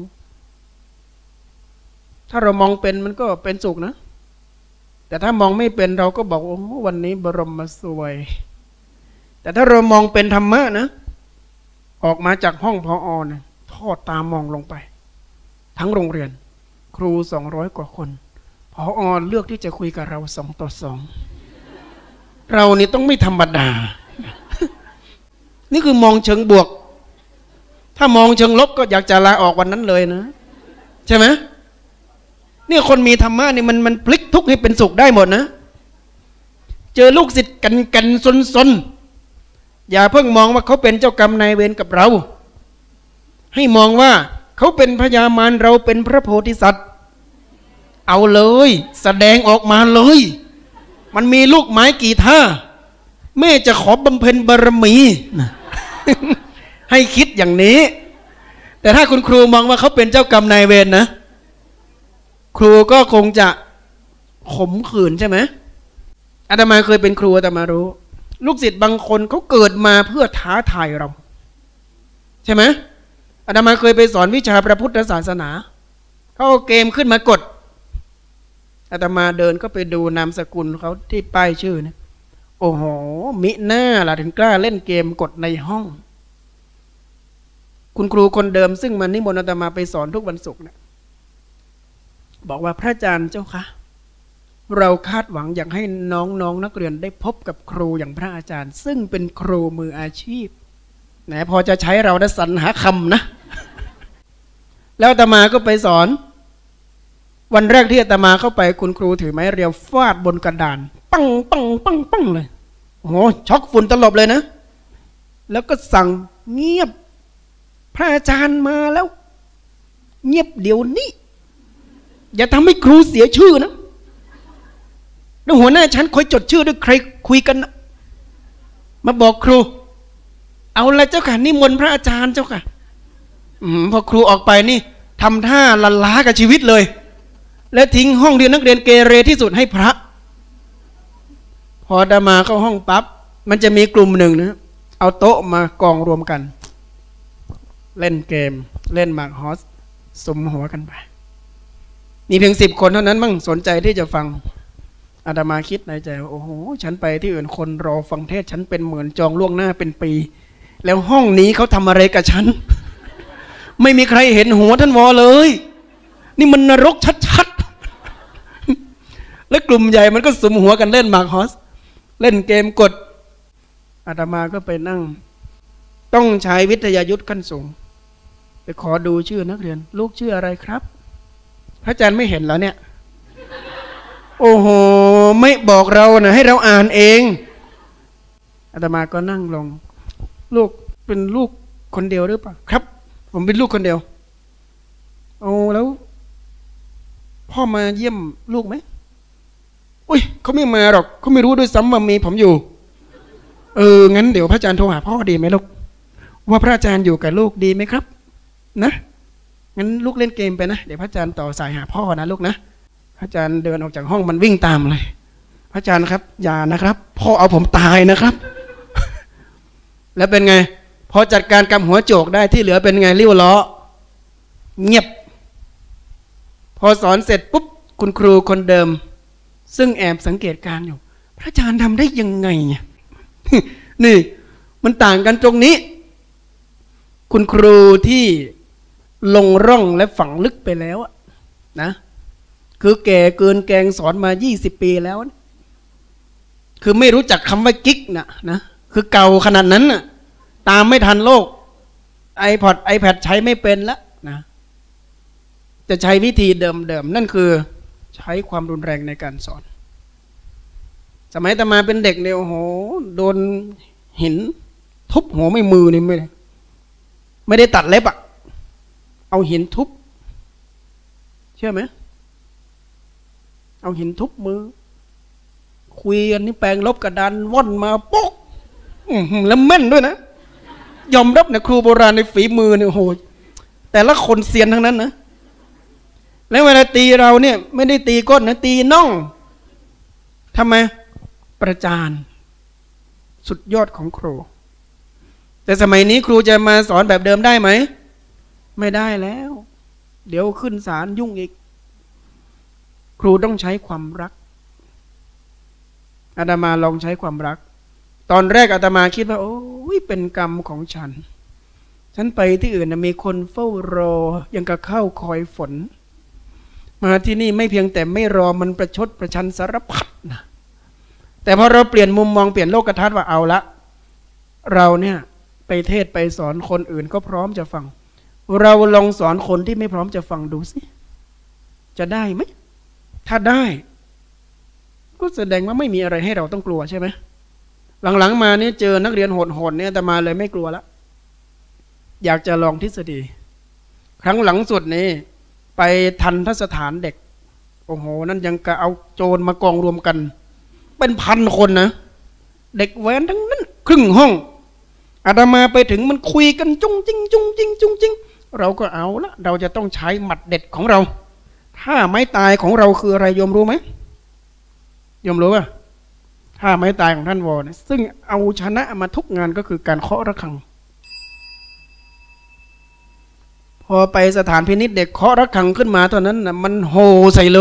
ถ้าเรามองเป็นมันก็เป็นสุขนะแต่ถ้ามองไม่เป็นเราก็บอกโอ้วันนี้บรมมาสวยแต่ถ้าเรามองเป็นธรรมะนะออกมาจากห้องผอ.เนี่ยทอดตามองลงไปทั้งโรงเรียนครูสองร้อยกว่าคนผอ.เลือกที่จะคุยกับเราสองต่อสองเรานี่ต้องไม่ธรรมดา นี่คือมองเชิงบวกถ้ามองเชิงลบก็อยากจะลาออกวันนั้นเลยนะใช่ไหมนี่คนมีธรรมะนี่มันมันพลิกทุกข์ให้เป็นสุขได้หมดนะเจอลูกศิษย์กันกันซนซนอย่าเพิ่งมองว่าเขาเป็นเจ้ากรรมนายเวรกับเราให้มองว่าเขาเป็นพญามารเราเป็นพระโพธิสัตว์เอาเลยแสดงออกมาเลยมันมีลูกไม้กี่ท่าแม่จะขอบำเพ็ญบารมี ให้คิดอย่างนี้แต่ถ้าคุณครูมองว่าเขาเป็นเจ้ากรรมนายเวรนะครูก็คงจะขมขื่นใช่ไหมอาตมาเคยเป็นครูอาตมารู้ลูกศิษย์บางคนเขาเกิดมาเพื่อท้าทายเราใช่ไหมอาตมาเคยไปสอนวิชาพระพุทธศาสนาเขาเอาเกมขึ้นมากดอาตมาเดินก็ไปดูนามสกุลเขาที่ป้ายชื่อเนี่ยโอ้โหมิหน้าล่ะถึงกล้าเล่นเกมกดในห้องคุณครูคนเดิมซึ่งมันนิมนต์อาตมาไปสอนทุกวันศุกร์เนี่ยบอกว่าพระอาจารย์เจ้าคะเราคาดหวังอยากให้น้องๆ น, นักเรียนได้พบกับครูอย่างพระอาจารย์ซึ่งเป็นครูมืออาชีพไหนพอจะใช้เราได้สรรหาคำนะ แล้วอาตมาก็ไปสอนวันแรกที่อาตมาเข้าไปคุณครูถือไม้เรียวฟาดบนกระดานปังปังปังปังเลยโอ้โหช็อกฝุ่นตลบเลยนะแล้วก็สั่งเงียบพระอาจารย์มาแล้วเงียบเดี๋ยวนี้อย่าทำให้ครูเสียชื่อนะแล้วหัวหน้าชั้นคอยจดชื่อด้วยใครคุยกันนะมาบอกครูเอาละเจ้าค่ะนิมนต์พระอาจารย์เจ้าค่ะอืมพอครูออกไปนี่ทำท่าละล้ากับชีวิตเลยและทิ้งห้องเรียนนักเรียนเกเรที่สุดให้พระพอดามาเข้าห้องปั๊บมันจะมีกลุ่มหนึ่งนะเอาโต๊ะมากองรวมกันเล่นเกมเล่นหมากฮอสสมหัวกันไปมีเพียงสิบคนเท่านั้นมั่งสนใจที่จะฟังอาตมาคิดในใจโอ้โหฉันไปที่อื่นคนรอฟังเทศฉันเป็นเหมือนจองล่วงหน้าเป็นปีแล้วห้องนี้เขาทำอะไรกับฉัน ไม่มีใครเห็นหัวท่านวอเลยนี่มันนรกชัดๆ และกลุ่มใหญ่มันก็สมหัวกันเล่นหมากฮอสเล่นเกมกดอาตมาก็ไปนั่งต้องใช้วิทยายุทธขั้นสูงไปขอดูชื่อนักเรียนลูกชื่ออะไรครับพระอาจารย์ไม่เห็นแล้วเนี่ยโอ้โหไม่บอกเรานะให้เราอ่านเองอาตมาก็นั่งลงลูกเป็นลูกคนเดียวหรือเปล่าครับผมเป็นลูกคนเดียวโอ้แล้วพ่อมาเยี่ยมลูกไหมอุ้ยเขาไม่มาหรอกเขาไม่รู้ด้วยซ้ำว่ามีผมอยู่เอองั้นเดี๋ยวพระอาจารย์โทรหาพ่อดีไหมลูกว่าพระอาจารย์อยู่กับลูกดีไหมครับนะงั้นลูกเล่นเกมไปนะเดี๋ยวพระอาจารย์ต่อสายหาพ่อนะลูกนะพระอาจารย์เดินออกจากห้องมันวิ่งตามเลยพระอาจารย์ครับอย่านะครับพ่อเอาผมตายนะครับ แล้วเป็นไงพอจัดการกำหัวโจกได้ที่เหลือเป็นไงริ้วล้อเงียบพอสอนเสร็จปุ๊บคุณครูคนเดิมซึ่งแอบสังเกตการอยู่พระอาจารย์ทำได้ยังไงเนี่ย นี่มันต่างกันตรงนี้คุณครูที่ลงร่องและฝังลึกไปแล้วนะคือแก่เกินแกงสอนมายี่สิบปีแล้วนะคือไม่รู้จักคำว่ากิ๊กนะนะคือเก่าขนาดนั้นนะตามไม่ทันโลก iPod iPad ใช้ไม่เป็นแล้วนะจะใช้วิธีเดิมๆนั่นคือใช้ความรุนแรงในการสอนสมัยอาตมาเป็นเด็กเนี่ยโอ้โหโดนหินทุบหัวไม่มือนี่ไม่ได้ไม่ได้ตัดเล็บอะเอาหินทุบเชื่อไหมเอาหินทุบมือคุยกันนี่แปลงลบกระดานว่อนมาป๊อกแล้วแม่นด้วยนะยอมรับนะครูโบราณในฝีมือเนี่ยโหแต่ละคนเซียนทั้งนั้นนะแล้วเวลาตีเราเนี่ยไม่ได้ตีก้นนะตีน่องทำไมประจานสุดยอดของครูแต่สมัยนี้ครูจะมาสอนแบบเดิมได้ไหมไม่ได้แล้วเดี๋ยวขึ้นศาลยุ่งอีกครูต้องใช้ความรักอาตมาลองใช้ความรักตอนแรกอาตมาคิดว่าโอ้ยเป็นกรรมของฉันฉันไปที่อื่นนะมีคนเฝ้ารอยังกับเข้าคอยฝนมาที่นี่ไม่เพียงแต่ไม่รอมันประชดประชันสารพัดนะแต่พอเราเปลี่ยนมุมมองเปลี่ยนโลกทัศน์ว่าเอาละเราเนี่ยไปเทศไปสอนคนอื่นก็พร้อมจะฟังเราลองสอนคนที่ไม่พร้อมจะฟังดูสิจะได้ไหมถ้าได้ก็แสดงว่าไม่มีอะไรให้เราต้องกลัวใช่ไหมหลังๆมานี่เจอนักเรียนโหดๆเนี่ยแต่มาเลยไม่กลัวละอยากจะลองทฤษฎีครั้งหลังสุดนี้ไปทันทสถานเด็กโอ้โหนั่นยังกะเอาโจรมากองรวมกันเป็นพันคนนะเด็กแว้นทั้งนั้นครึ่งห้องอาตมาไปถึงมันคุยกันจุ้งจิ้งจุ้งจิ้งจุ้งจิ้งเราก็เอาละเราจะต้องใช้หมัดเด็ดของเราถ้าไม้ตายของเราคืออะไรโยมรู้ไหมโยมรู้ป่ะถ้าไม้ตายของท่านวอนะซึ่งเอาชนะมาทุกงานก็คือการเคาะระฆังพอไปสถานพินิจเด็กเคาะระฆังขึ้นมาตอนนั้นนะมันโห่ใส่เลย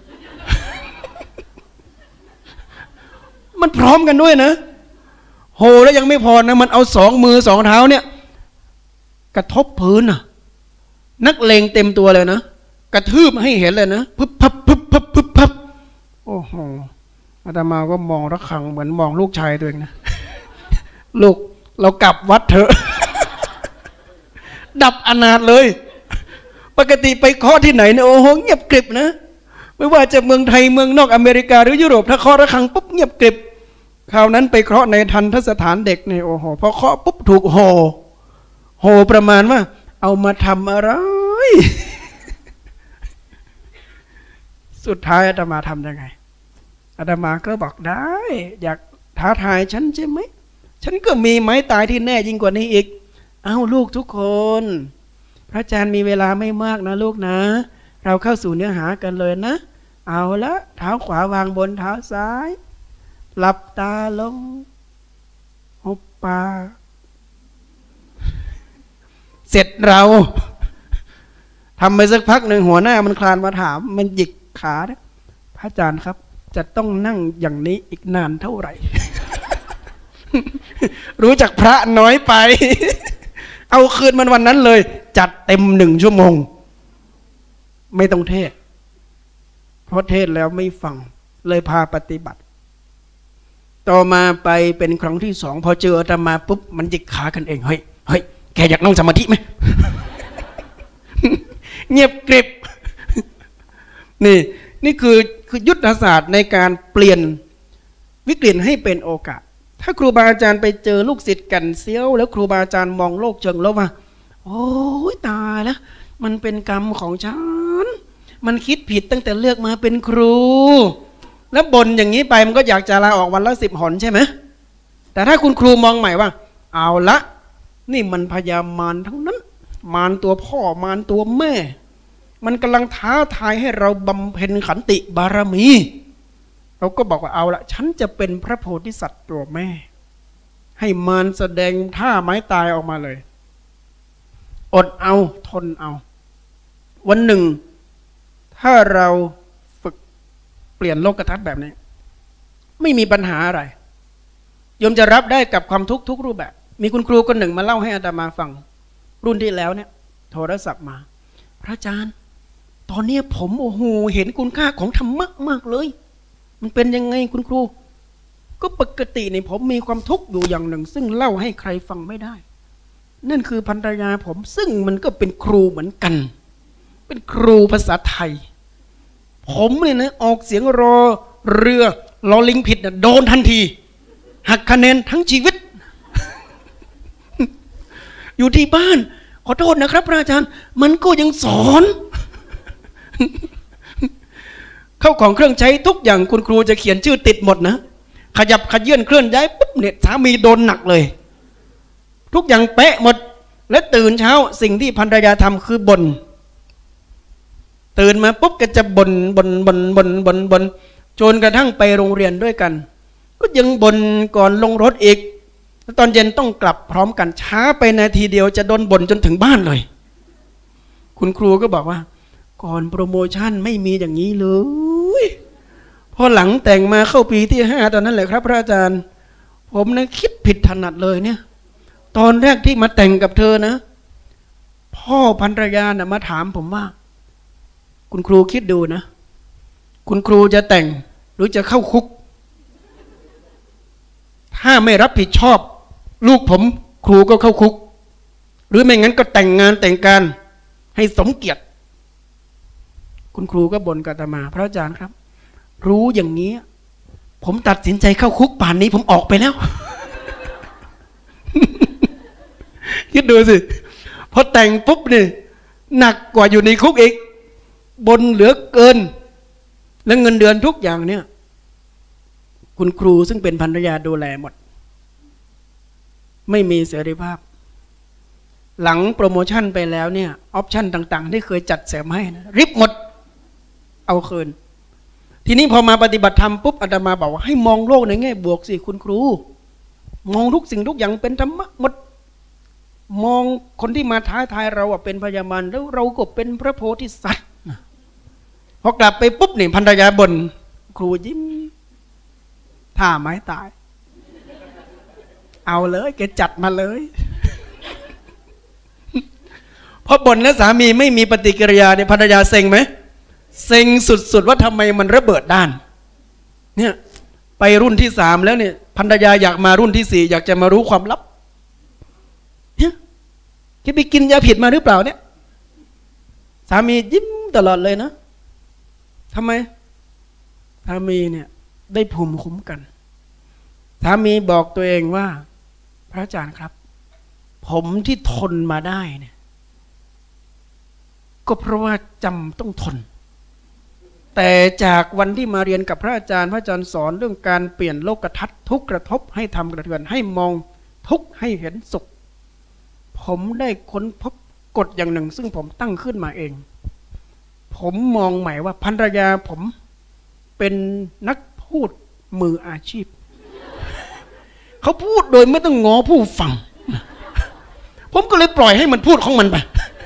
มันพร้อมกันด้วยนะโห่แล้วยังไม่พอนะมันเอาสองมือสองเท้าเนี่ยกระทบพื้นน่ะนักเลงเต็มตัวเลยนะกระทืบให้เห็นเลยนะพึบพับพึบพับพึบพับโอ้โหอาตมาก็มองระฆังเหมือนมองลูกชายตัวเองนะ ลูกเรากลับวัดเถอะ ดับอนาถเลยปกติไปเคาะที่ไหนเนี่ยโอ้โหเงียบกริบนะไม่ว่าจะเมืองไทยเมืองนอกอเมริกาหรือยุโรปถ้าเคาะระฆังปุ๊บเงียบกริบคราวนั้นไปเคาะในทันทสถานเด็กเนี่ยโอ้โหพอเคาะปุ๊บถูกโห่โห่ประมาณว่าเอามาทำอะไร สุดท้ายอาตมาทำยังไงอาตมาก็บอกได้อยากท้าทายฉันใช่ไหมฉันก็มีไม้ตายที่แน่ยิ่งกว่านี้อีกเอาลูกทุกคนพระอาจารย์มีเวลาไม่มากนะลูกนะเราเข้าสู่เนื้อหากันเลยนะเอาละเท้าขวาวางบนเท้าซ้ายหลับตาลงหุบปากเสร็จเราทำไปสักพักหนึ่งหัวหน้ามันคลานมาถามมันหยิกขานะพระอาจารย์ครับจะต้องนั่งอย่างนี้อีกนานเท่าไหร่ รู้จักพระน้อยไป เอาคืนมันวันนั้นเลยจัดเต็มหนึ่งชั่วโมงไม่ต้องเทศเพราะเทศแล้วไม่ฟังเลยพาปฏิบัติต่อมาไปเป็นครั้งที่สองพอเจออาตมาปุ๊บมันหยิกขากันเองเฮ้ยเฮ้ยแกอยากนั่งสมาธิไหม เงียบกริบ นี่นี่คือคือยุทธศาสตร์ในการเปลี่ยนวิกฤตให้เป็นโอกาสถ้าครูบาอาจารย์ไปเจอลูกศิษย์กันเซี้ยวแล้วครูบาอาจารย์มองโลกเชิงลบว่าโอ้ยตายแล้วมันเป็นกรรมของฉันมันคิดผิดตั้งแต่เลือกมาเป็นครูแล้วบ่นอย่างนี้ไปมันก็อยากจะลาออกวันละสิบหนใช่ไหมแต่ถ้าคุณครูมองใหม่ว่าเอาละนี่มันพยามารทั้งนั้นมารตัวพ่อมารตัวแม่มันกำลังท้าทายให้เราบำเพ็ญขันติบารมีเราก็บอกว่าเอาละฉันจะเป็นพระโพธิสัตว์ตัวแม่ให้มารแสดงท่าไม้ตายออกมาเลยอดเอาทนเอาวันหนึ่งถ้าเราฝึกเปลี่ยนโลกทัศน์แบบนี้ไม่มีปัญหาอะไรโยมจะรับได้กับความทุกข์ทุกรูปแบบมีคุณครูคนหนึ่งมาเล่าให้อาตมาฟังรุ่นที่แล้วเนี่ยโทรศัพท์มาพระอาจารย์ตอนนี้ผมโอ้โหเห็นคุณค่าของธรรมะมากเลยมันเป็นยังไงคุณครูก็ปกติเนี่ยผมมีความทุกข์อยู่อย่างหนึ่งซึ่งเล่าให้ใครฟังไม่ได้นั่นคือภรรยาผมซึ่งมันก็เป็นครูเหมือนกันเป็นครูภาษาไทยผมเนี่ยนะออกเสียงรอเรือรอลิงผิดนะโดนทันทีหักคะแนนทั้งชีวิต อยู่ที่บ้านขอโทษนะครับพระอาจารย์มันก็ยังสอน เข้าของเครื่องใช้ทุกอย่างคุณครูจะเขียนชื่อติดหมดนะขยับขยื่นเคลื่อนย้ายปุ๊บเนี่ยสามีโดนหนักเลยทุกอย่างเป๊ะหมดและตื่นเช้าสิ่งที่ภรรยาทำคือบ่นตื่นมาปุ๊บก็จะบ่นบ่นบ่นบ่นบ่นบ่นจนกระทั่งไปโรงเรียนด้วยกันก็ยังบ่นก่อนลงรถอีกแล้วตอนเย็นต้องกลับพร้อมกันช้าไปนาทีเดียวจะโดนบ่นจนถึงบ้านเลยคุณครูก็บอกว่าก่อนโปรโมชั่นไม่มีอย่างนี้เลยพอหลังแต่งมาเข้าปีที่ห้าตอนนั้นแหละครับพระอาจารย์ผมนะคิดผิดถนัดเลยเนี่ยตอนแรกที่มาแต่งกับเธอนะพ่อภรรยานะมาถามผมว่าคุณครูคิดดูนะคุณครูจะแต่งหรือจะเข้าคุกถ้าไม่รับผิดชอบลูกผมครูก็เข้าคุกหรือไม่งั้นก็แต่งงานแต่งการให้สมเกียรติคุณครูก็บ่นกับอาตมาพระอาจารย์ครับรู้อย่างนี้ผมตัดสินใจเข้าคุกป่านนี้ผมออกไปแล้ว คิดดูสิพอแต่งปุ๊บนี่หนักกว่าอยู่ในคุกอีกบนเหลือเกินและเงินเดือนทุกอย่างเนี่ยคุณครูซึ่งเป็นภรรยาดูแลหมดไม่มีเสรีภาพหลังโปรโมชั่นไปแล้วเนี่ยออปชั่นต่างๆที่เคยจัดเสริมให้นะริบหมดเอาคืนทีนี้พอมาปฏิบัติธรรมปุ๊บอาตมาบอกว่าให้มองโลกในแง่บวกสิคุณครูมองทุกสิ่งทุกอย่างเป็นธรรมะหมดมองคนที่มาท้าทายเราว่าเป็นพญามารแล้วเราก็เป็นพระโพธิสัตว์พอกลับไปปุ๊บนี่ภรรยาบ่นครูยิ้มท่าไม้ตายเอาเลยแกจัดมาเลยพอบ่นแล้วสามีไม่มีปฏิกิริยาเนี่ยภรรยาเซ็งไหมเซ็งสุดๆว่าทำไมมันระเบิดด้านเนี่ยไปรุ่นที่สามแล้วเนี่ยภรรยาอยากมารุ่นที่สี่อยากจะมารู้ความลับเนี่ยแกไปกินยาผิดมาหรือเปล่าเนี่ยสามียิ้มตลอดเลยนะทำไมสามีเนี่ยได้ภูมิคุ้มกันสามีบอกตัวเองว่าพระอาจารย์ครับผมที่ทนมาได้เนี่ยก็เพราะว่าจำต้องทนแต่จากวันที่มาเรียนกับพระอาจารย์พระอาจารย์สอนเรื่องการเปลี่ยนโลกทัศน์ทุกกระทบให้ทำกระเทือนให้มองทุกให้เห็นสุขผมได้ค้นพบกฎอย่างหนึ่งซึ่งผมตั้งขึ้นมาเองผมมองใหม่ว่าภรรยาผมเป็นนักพูดมืออาชีพเขาพูดโดยไม่ต้องง้อผู้ฟังผมก็เลยปล่อยให้มันพูดของมันไป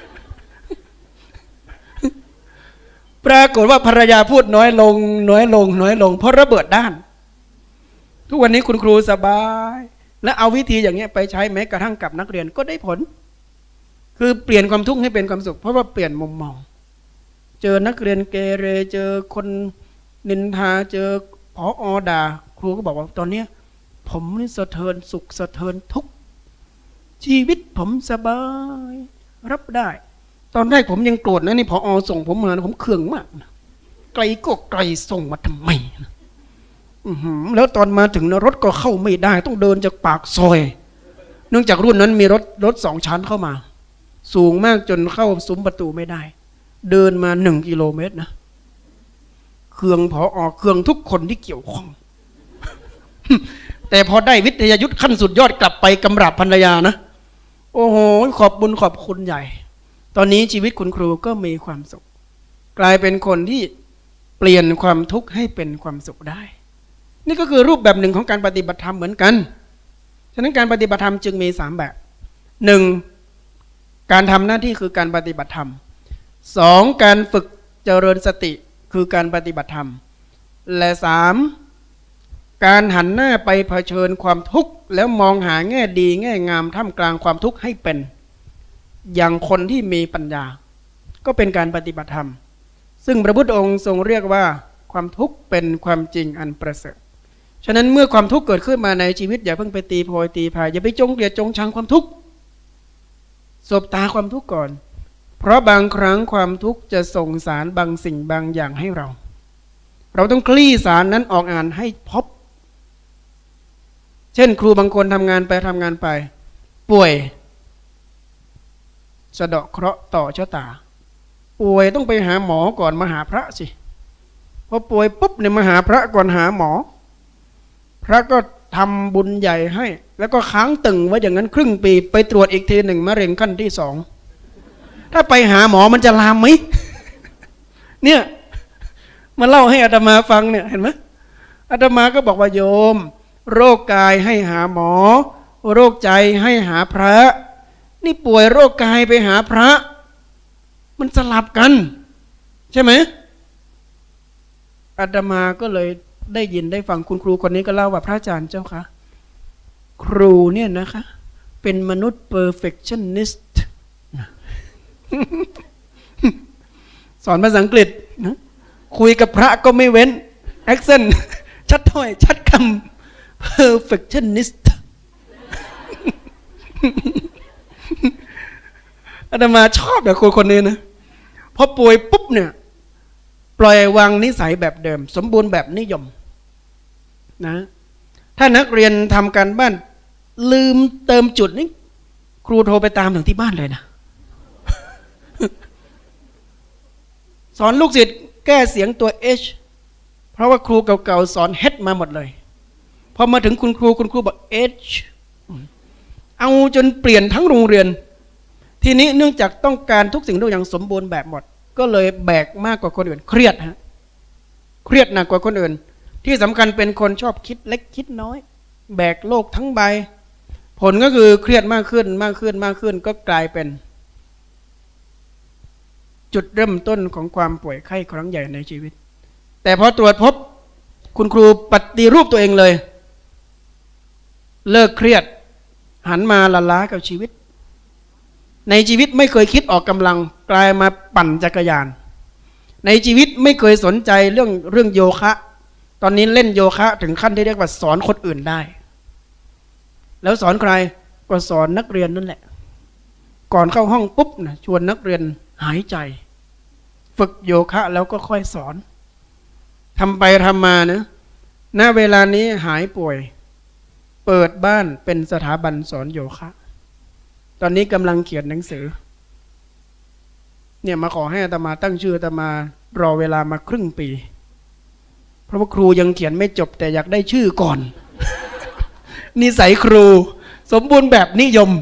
ปรากฏว่าภรรยาพูดน้อยลงน้อยลงน้อยลงเพราะระเบิดด้านทุกวันนี้คุณครูสบายและเอาวิธีอย่างนี้ไปใช้แม้กระทั่งกับนักเรียนก็ได้ผลคือเปลี่ยนความทุกข์ให้เป็นความสุขเพราะว่าเปลี่ยนมุมมองเจอนักเรียนเกเรเจอคนนินทาเจอผอด่าครูก็บอกว่าตอนนี้ผมนี่สะเทือนสุขสะเทือนทุกข์ชีวิตผมสบายรับได้ตอนแรกผมยังโกรธนะนี่ผอส่งผมมาผมเคืองมากนะไกลก็ไกลส่งมาทำไมนะแล้วตอนมาถึงรถก็เข้าไม่ได้ต้องเดินจากปากซอยเนื่องจากรุ่นนั้นมีรถรถสองชั้นเข้ามาสูงมากจนเข้าซุ้มประตูไม่ได้เดินมาหนึ่งกิโลเมตรนะเคืองผอเคืองทุกคนที่เกี่ยวข้องแต่พอได้วิทยายุทธขั้นสุดยอดกลับไปกำราบภรรยานะโอ้โหขอบบุญขอบคุณใหญ่ตอนนี้ชีวิตคุณครูก็มีความสุขกลายเป็นคนที่เปลี่ยนความทุกข์ให้เป็นความสุขได้นี่ก็คือรูปแบบหนึ่งของการปฏิบัติธรรมเหมือนกันฉะนั้นการปฏิบัติธรรมจึงมีสามแบบหนึ่งการทำหน้าที่คือการปฏิบัติธรรมสองการฝึกเจริญสติคือการปฏิบัติธรรมและสามการหันหน้าไปเผชิญความทุกข์แล้วมองหาแง่ดีแง่งามท่ามกลางความทุกข์ให้เป็นอย่างคนที่มีปัญญาก็เป็นการปฏิบัติธรรมซึ่งพระพุทธองค์ทรงเรียกว่าความทุกข์เป็นความจริงอันประเสริฐฉะนั้นเมื่อความทุกข์เกิดขึ้นมาในชีวิตอย่าเพิ่งไปตีโพยตีพายอย่าไปจงเกลียดจงชังความทุกข์สบตาความทุกข์ก่อนเพราะบางครั้งความทุกข์จะส่งสารบางสิ่งบางอย่างให้เราเราต้องคลี่สารนั้นออกอ่านให้พบเช่นครูบางคนทำงานไปทำงานไปป่วยสะเดาะเคราะห์ต่อชะตาป่วยต้องไปหาหมอก่อนมาหาพระสิพอป่วยปุ๊บเนี่ยมาหาพระก่อนหาหมอพระก็ทำบุญใหญ่ให้แล้วก็ค้างตึงไว้อย่างนั้นครึ่งปีไปตรวจอีกทีหนึ่งมะเร็งขั้นที่สองถ้าไปหาหมอมันจะลามไหมเนี่ยมาเล่าให้อาตมาฟังเนี่ยเห็นไหมอาตมาก็บอกว่าโยมโรคกายให้หาหมอโรคใจให้หาพระนี่ป่วยโรคกายไปหาพระมันสลับกันใช่ไหมอาตมาก็เลยได้ยินได้ฟังคุณครูคนนี้ก็เล่าว่าพระอาจารย์เจ้าคะครูเนี่ยนะคะเป็นมนุษย์ perfectionist สอนภาษาอังกฤษนะคุยกับพระก็ไม่เว้น accent ชัดถ้อยชัดคำ perfectionist อาตมาชอบแบบคนคนนี้นะพอป่วยปุ๊บเนี่ยปล่อยวางนิสัยแบบเดิมสมบูรณ์แบบนิยมนะถ้านักเรียนทำการบ้านลืมเติมจุดนี้ครูโทรไปตามถึงที่บ้านเลยนะ สอนลูกศิษย์แก้เสียงตัว H เพราะว่าครูเก่าๆสอน H มาหมดเลยพอมาถึงคุณครูคุณครูบอก H เอาจนเปลี่ยนทั้งโรงเรียนทีนี้เนื่องจากต้องการทุกสิ่งทุกอย่างสมบูรณ์แบบหมดก็เลยแบกมากกว่าคนอื่นเครียดฮะเครียดหนักกว่าคนอื่นที่สำคัญเป็นคนชอบคิดเล็กคิดน้อยแบกโลกทั้งใบผลก็คือเครียดมากขึ้นมากขึ้นมากขึ้นก็กลายเป็นจุดเริ่มต้นของความป่วยไข้ครั้งใหญ่ในชีวิตแต่พอตรวจพบคุณครูปฏิรูปตัวเองเลยเลิกเครียดหันมาละล้ากับชีวิตในชีวิตไม่เคยคิดออกกำลังกลายมาปั่นจักรยานในชีวิตไม่เคยสนใจเรื่องเรื่องโยคะตอนนี้เล่นโยคะถึงขั้นที่เรียกว่าสอนคนอื่นได้แล้วสอนใครก็สอนนักเรียนนั่นแหละก่อนเข้าห้องปุ๊บนะชวนนักเรียนหายใจฝึกโยคะแล้วก็ค่อยสอนทำไปทำมานะณเวลานี้หายป่วยเปิดบ้านเป็นสถาบันสอนโยคะตอนนี้กำลังเขียนหนังสือเนี่ยมาขอให้อาตมาตั้งชื่ออาตมารอเวลามาครึ่งปีเพราะว่าครูยังเขียนไม่จบแต่อยากได้ชื่อก่อน นิสัยครูสมบูรณ์แบบนิยม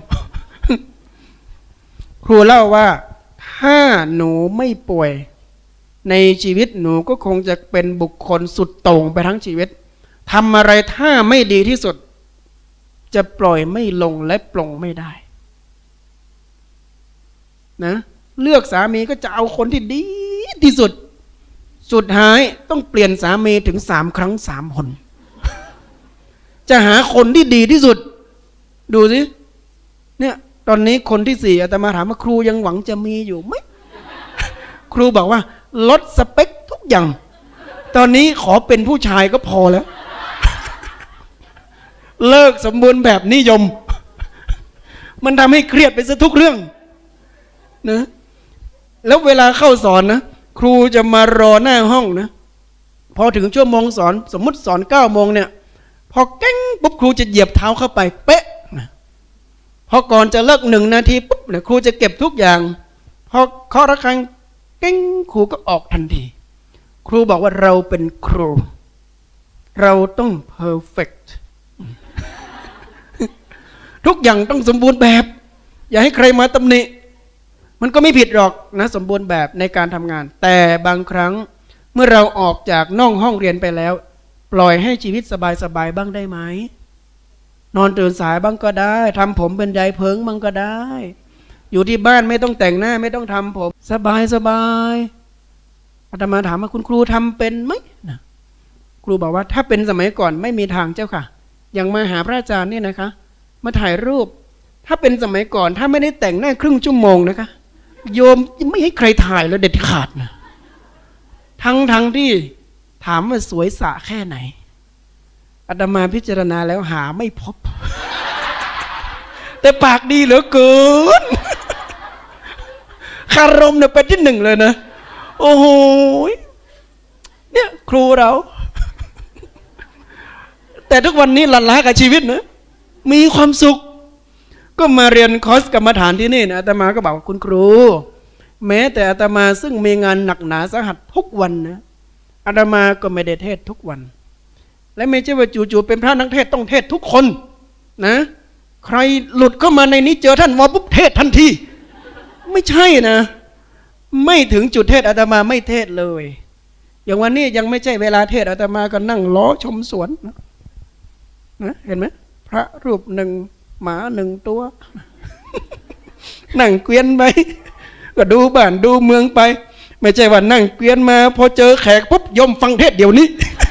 ครูเล่าว่าถ้าหนูไม่ป่วยในชีวิตหนูก็คงจะเป็นบุคคลสุดโต่งไปทั้งชีวิตทำอะไรถ้าไม่ดีที่สุดจะปล่อยไม่ลงและปลงไม่ได้นะเลือกสามีก็จะเอาคนที่ดีที่สุดสุดท้ายต้องเปลี่ยนสามีถึงสามครั้งสามหนจะหาคนที่ดีที่สุดดูสิเนี่ยตอนนี้คนที่สี่อาตมาถามว่าครูยังหวังจะมีอยู่ไหมครูบอกว่าลดสเปคทุกอย่างตอนนี้ขอเป็นผู้ชายก็พอแล้วเลิกสมบูรณ์แบบนิยมมันทำให้เครียดไปซะทุกเรื่องนะแล้วเวลาเข้าสอนนะครูจะมารอหน้าห้องนะพอถึงชั่วโมงสอนสมมุติสอนเก้าโมงเนี่ยพอแก้งปุ๊บครูจะเหยียบเท้าเข้าไปเป๊ะนะพอก่อนจะเลิกหนึ่งนาทีปุ๊บเนี่ยครูจะเก็บทุกอย่างพอเคาะระฆังแก้งครูก็ออกทันทีครูบอกว่าเราเป็นครูเราต้องเพอร์เฟกต์ทุกอย่างต้องสมบูรณ์แบบอย่าให้ใครมาตำหนิมันก็ไม่ผิดหรอกนะสมบูรณ์แบบในการทำงานแต่บางครั้งเมื่อเราออกจากนอกห้องเรียนไปแล้วปล่อยให้ชีวิตสบายๆบ้างได้ไหมนอนตื่นสายบ้างก็ได้ทำผมเป็นใยเพิงบ้างก็ได้อยู่ที่บ้านไม่ต้องแต่งหน้าไม่ต้องทำผมสบายสบายอาตมาถามว่าคุณครูทำเป็นไหมนะครูบอกว่าถ้าเป็นสมัยก่อนไม่มีทางเจ้าค่ะอย่างมาหาพระอาจารย์เนี่ยนะคะมาถ่ายรูปถ้าเป็นสมัยก่อนถ้าไม่ได้แต่งหน้าครึ่งชั่วโมงนะคะโยมไม่ให้ใครถ่ายแล้วเด็ดขาดนะทั้งทั้งที่ถามว่าสวยสะแค่ไหนอาตมาพิจารณาแล้วหาไม่พบ แต่ปากดีเหลือเกิน คารมเนี่ยเป็นที่หนึ่งเลยนะโอ้โหเนี่ยครูเรา แต่ทุกวันนี้หลั่นล้ากับชีวิตนะมีความสุขก็มาเรียนคอร์สกรรมฐานที่นี่นะอาตมาก็บอกคุณครูแม้แต่อาตมาซึ่งมีงานหนักหนาสาหัสทุกวันนะอาตมาก็ไม่ได้เทศทุกวันและไม่ใช่ว่าจู่ๆเป็นพระนักเทศต้องเทศทุกคนนะใครหลุดเข้ามาในนี้เจอท่านวอปุ๊บเทศทันทีไม่ใช่นะไม่ถึงจุดเทศอาตมาไม่เทศเลยอย่างวันนี้ยังไม่ใช่เวลาเทศอาตมาก็นั่งล้อชมสวนนะนะเห็นไหมพระรูปหนึ่งหมาหนึ่งตัว นั่งเกวียนไปก็ดูบ้านดูเมืองไปไม่ใช่ว่านั่งเกวียนมาพอเจอแขกปุ๊บยอมฟังเทศเดี๋ยวนี้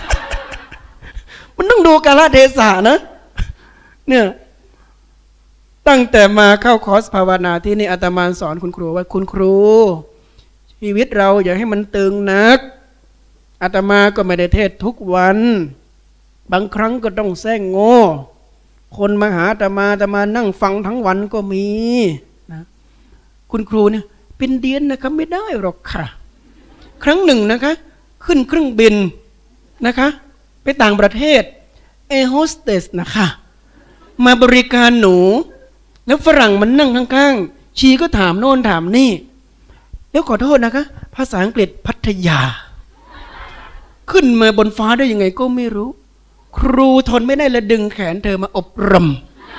มันต้องดูกาลเทศะนะเนี่ยตั้งแต่มาเข้าคอร์สภาวนาที่นี่อาตมาสอนคุณครูว่าคุณครูชีวิตเราอย่าให้มันตึงนักอาตมาก็ไม่ได้เทศทุกวันบางครั้งก็ต้องแซงโง่คนมาหาอาตมาอาตมานั่งฟังทั้งวันก็มีนะคุณครูเนี่ยเป็นเดียนนะคะไม่ได้หรอกค่ะครั้งหนึ่งนะคะขึ้นเครื่องบินนะคะไปต่างประเทศแอร์โฮสเตสนะคะมาบริการหนูแล้วฝรั่งมันนั่งข้างๆชีก็ถามโน่นถามนี่แล้วขอโทษนะคะภาษาอังกฤษพัทยาขึ้นมาบนฟ้าได้ยังไงก็ไม่รู้ครูทนไม่ได้เลยดึงแขนเธอมาอบรม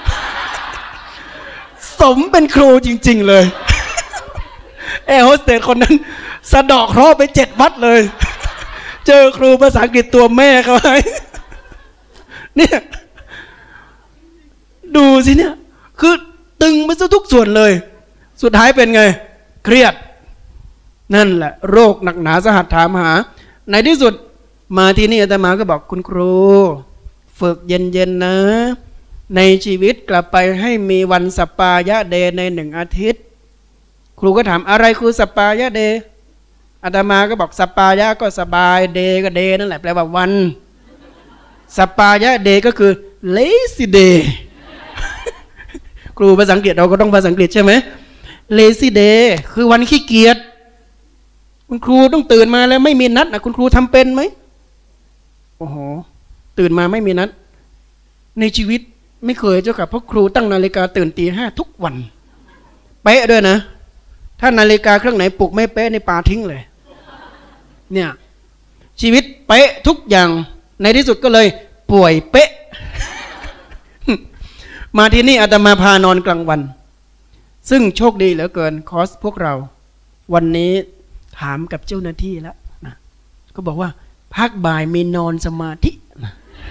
สมเป็นครูจริงๆเลยแอร์โฮสเตสคนนั้นสะดอกเคราะห์ไปเจ็ดวัดเลยเจอครูภาษาอังกฤษตัวแม่เขาไว้เนี่ยดูสิเนี่ยคือตึงไปซะทุกส่วนเลยสุดท้ายเป็นไงเครียดนั่นแหละโรคหนักหนาสาหัสถามหาในที่สุดมาที่นี่อาตมาก็บอกคุณครูฝึกเย็นๆนะในชีวิตกลับไปให้มีวันสัปปายะเดย์ในหนึ่งอาทิตย์ครูก็ถามอะไรคือสัปปายะเดย์อาตมาก็บอกสัปปายะก็สบายเดย์ก็เดย์นั่นแหละแปลว่าวันสัปปายะเดย์ก็คือ lazy day ครูภาษาอังกฤษเราก็ต้องภาษาอังกฤษใช่ไหม lazy day คือวันขี้เกียจคุณครูต้องตื่นมาแล้วไม่มีนัดนะคุณครูทำเป็นไหมโอ้โหตื่นมาไม่มีนัดในชีวิตไม่เคยเจ้าค่ะเพราะครูตั้งนาฬิกาตื่นตีห้าทุกวันเป๊ะด้วยนะถ้านาฬิกาเครื่องไหนปลุกไม่เป๊ะในปาทิ้งเลยเนี่ยชีวิตเป๊ะทุกอย่างในที่สุดก็เลยป่วยเป๊ะ มาที่นี่อาตมาพานอนกลางวันซึ่งโชคดีเหลือเกินคอร์สพวกเราวันนี้ถามกับเจ้าหน้าที่แล้วนะก็บอกว่าภาคบ่ายมีนอนสมาธินะ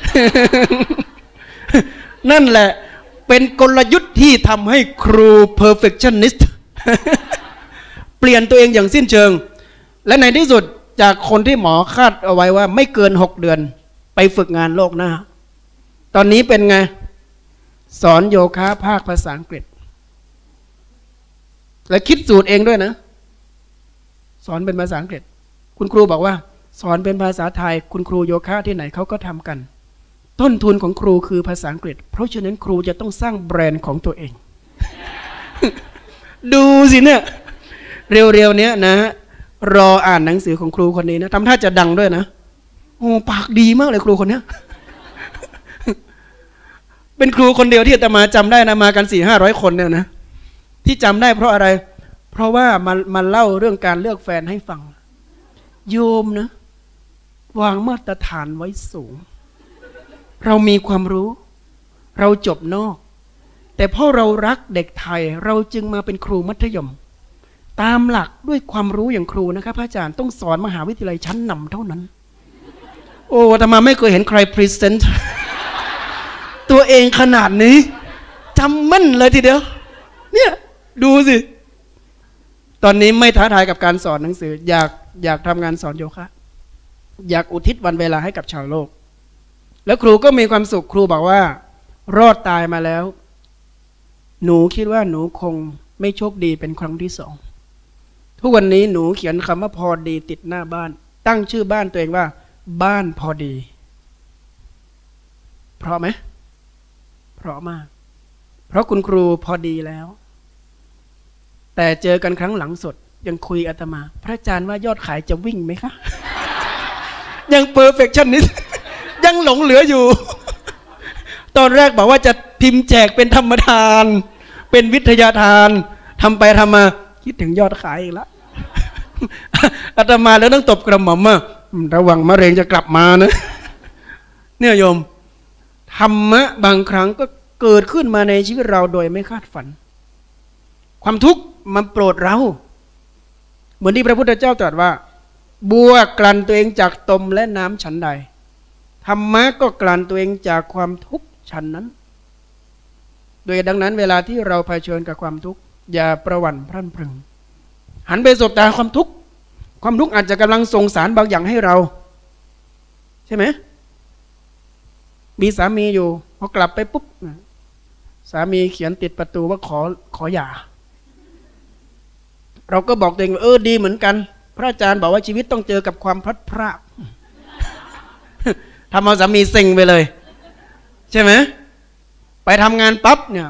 นั่นแหละเป็นกลยุทธ์ที่ทำให้ครู perfectionist เปลี่ยนตัวเองอย่างสิ้นเชิงและในที่สุดจากคนที่หมอคาดเอาไว้ว่าไม่เกินหกเดือนไปฝึกงานโลกหน้าตอนนี้เป็นไงสอนโยคะภาคภาษาอังกฤษและคิดสูตรเองด้วยนะสอนเป็นภาษาอังกฤษคุณครูบอกว่าสอนเป็นภาษาไทยคุณครูโยคะที่ไหนเขาก็ทำกันต้นทุนของครูคือภาษาอังกฤษเพราะฉะนั้นครูจะต้องสร้างแบรนด์ของตัวเอง ดูสิเนี่ยเร็วๆเนี้ยนะรออ่านหนังสือของครูคนนี้นะทำท่าจะดังด้วยนะโอ้ปากดีมากเลยครูคนเนี้ย เป็นครูคนเดียวที่อาตมาจำได้นะมากันสี่ห้าร้อยคนเนี่ยนะที่จำได้เพราะอะไรเพราะว่ามามาเล่าเรื่องการเลือกแฟนให้ฟังโยมนะวางมาตรฐานไว้สูงเรามีความรู้เราจบนอกแต่เพราะเรารักเด็กไทยเราจึงมาเป็นครูมัธยมตามหลักด้วยความรู้อย่างครูนะครับพระอาจารย์ต้องสอนมหาวิทยาลัยชั้นนำเท่านั้นโอ้แต่มาไม่เคยเห็นใครพรีเซนต์ตัวเองขนาดนี้จำแม่นเลยทีเดียวเนี่ยดูสิตอนนี้ไม่ท้าทายกับการสอนหนังสืออยากอยากทำงานสอนโยคะอยากอุทิศวันเวลาให้กับชาวโลกแล้วครูก็มีความสุขครูบอกว่ารอดตายมาแล้วหนูคิดว่าหนูคงไม่โชคดีเป็นครั้งที่สองทุกวันนี้หนูเขียนคำว่าพอดีติดหน้าบ้านตั้งชื่อบ้านตัวเองว่าบ้านพอดีเพราะไหมเพราะมากเพราะคุณครูพอดีแล้วแต่เจอกันครั้งหลังสดยังคุยอาตมาพระอาจารย์ว่ายอดขายจะวิ่งไหมคะ ยังเพอร์เฟคชั่นนิสยังหลงเหลืออยู่ ตอนแรกบอกว่าจะพิมพ์แจกเป็นธรรมทานเป็นวิทยาทานทำไปทำมาคิดถึงยอดขายอีกแล้ว อาตมาแล้วต้องตบกระหม่อมว่าระวังมะเร็งจะกลับมานะ เนี่ยโยมธรรมะบางครั้งก็เกิดขึ้นมาในชีวิตเราโดยไม่คาดฝันความทุกข์มันโปรดเราเหมือนที่พระพุทธเจ้าตรัสว่าบัวกลั่นตัวเองจากตมและน้ำฉันใดธรรมะก็กลั่นตัวเองจากความทุกข์ฉันนั้นโดยดังนั้นเวลาที่เราเผชิญกับความทุกข์อย่าประหวั่นพรั่นพรึงหันไปสบตาความทุกข์ความทุกข์อาจจะกำลังส่งสารบางอย่างให้เราใช่ไหมมีสามีอยู่พอกลับไปปุ๊บสามีเขียนติดประตูว่าขอขอหย่าเราก็บอกตัวเองเออดีเหมือนกันพระอาจารย์บอกว่าชีวิตต้องเจอกับความพลัดพรากทำเอาสามีเซ็งไปเลยใช่ไหมไปทำงานปั๊บเนี่ย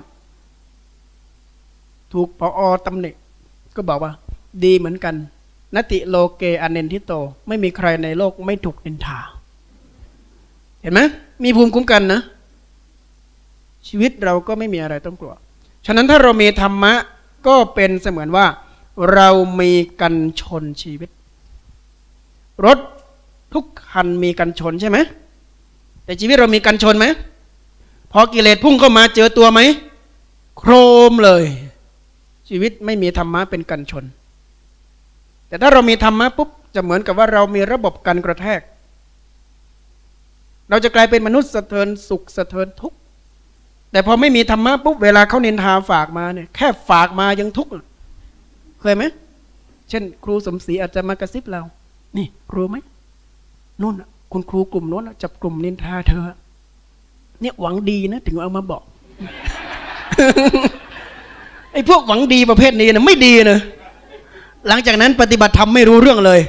ถูกผอ.ตำหนิก็บอกว่าดีเหมือนกันนติโลเกอเนนทิโตไม่มีใครในโลกไม่ถูกนินทาเห็นไหมมีภูมิคุ้มกันนะชีวิตเราก็ไม่มีอะไรต้องกลัวฉะนั้นถ้าเรามีธรรมะก็เป็นเสมือนว่าเรามีกันชนชีวิตรถทุกคันมีกันชนใช่ไหมแต่ชีวิตเรามีกันชนไหมพอกิเลสพุ่งเข้ามาเจอตัวไหมโครมเลยชีวิตไม่มีธรรมะเป็นกันชนแต่ถ้าเรามีธรรมะปุ๊บจะเหมือนกับว่าเรามีระบบกันกระแทกเราจะกลายเป็นมนุษย์สะเทือนสุขสะเทือนทุกข์แต่พอไม่มีธรรมะปุ๊บเวลาเขานินทาฝากมาเนี่ยแค่ฝากมายังทุกข์เคยไหมเช่นครูสมศรีอาจจะมากระซิบเรานี่รู้ไหมนู่นคุณครูกลุ่มโน้นจับกลุ่มนินทาเธอเนี่ยหวังดีนะถึงเอามาบอก ไอ้พวกหวังดีประเภทนี้นะไม่ดีนะหลังจากนั้นปฏิบัติธรรมไม่รู้เรื่องเลย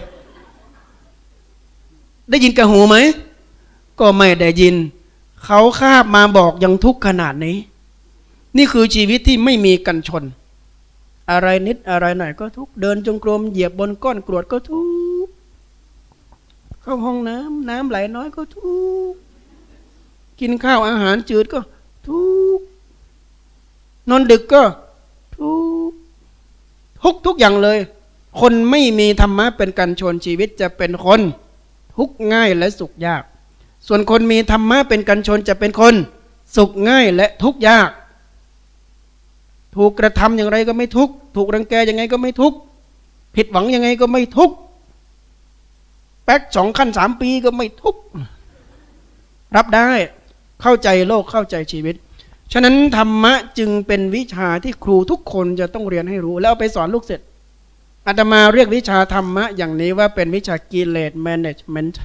ได้ยินกับหูไหมก็ไม่ได้ยินเขาคาบมาบอกยังทุกข์ขนาดนี้นี่คือชีวิตที่ไม่มีกันชนอะไรนิดอะไรหน่อยก็ทุกข์เดินจงกรมเหยียบบนก้อนกรวดก็ทุกข์เข้าห้องน้ำน้ำไหลน้อยก็ทุกข์กินข้าวอาหารจืดก็ทุกข์นอนดึกก็ทุกข์ทุกทุกอย่างเลยคนไม่มีธรรมะเป็นกันชนชีวิตจะเป็นคนทุกข์ง่ายและสุขยากส่วนคนมีธรรมะเป็นกันชนจะเป็นคนสุขง่ายและทุกข์ยากถูกกระทำอย่างไรก็ไม่ทุกข์ถูกรังแกยังไงก็ไม่ทุกข์ผิดหวังยังไงก็ไม่ทุกข์แป๊กสองขั้นสามปีก็ไม่ทุกข์รับได้เข้าใจโลกเข้าใจชีวิตฉะนั้นธรรมะจึงเป็นวิชาที่ครูทุกคนจะต้องเรียนให้รู้แล้วเอาไปสอนลูกศิษย์อาตมาเรียกวิชาธรรมะอย่างนี้ว่าเป็นวิชากิเลสแมเนจเมนต์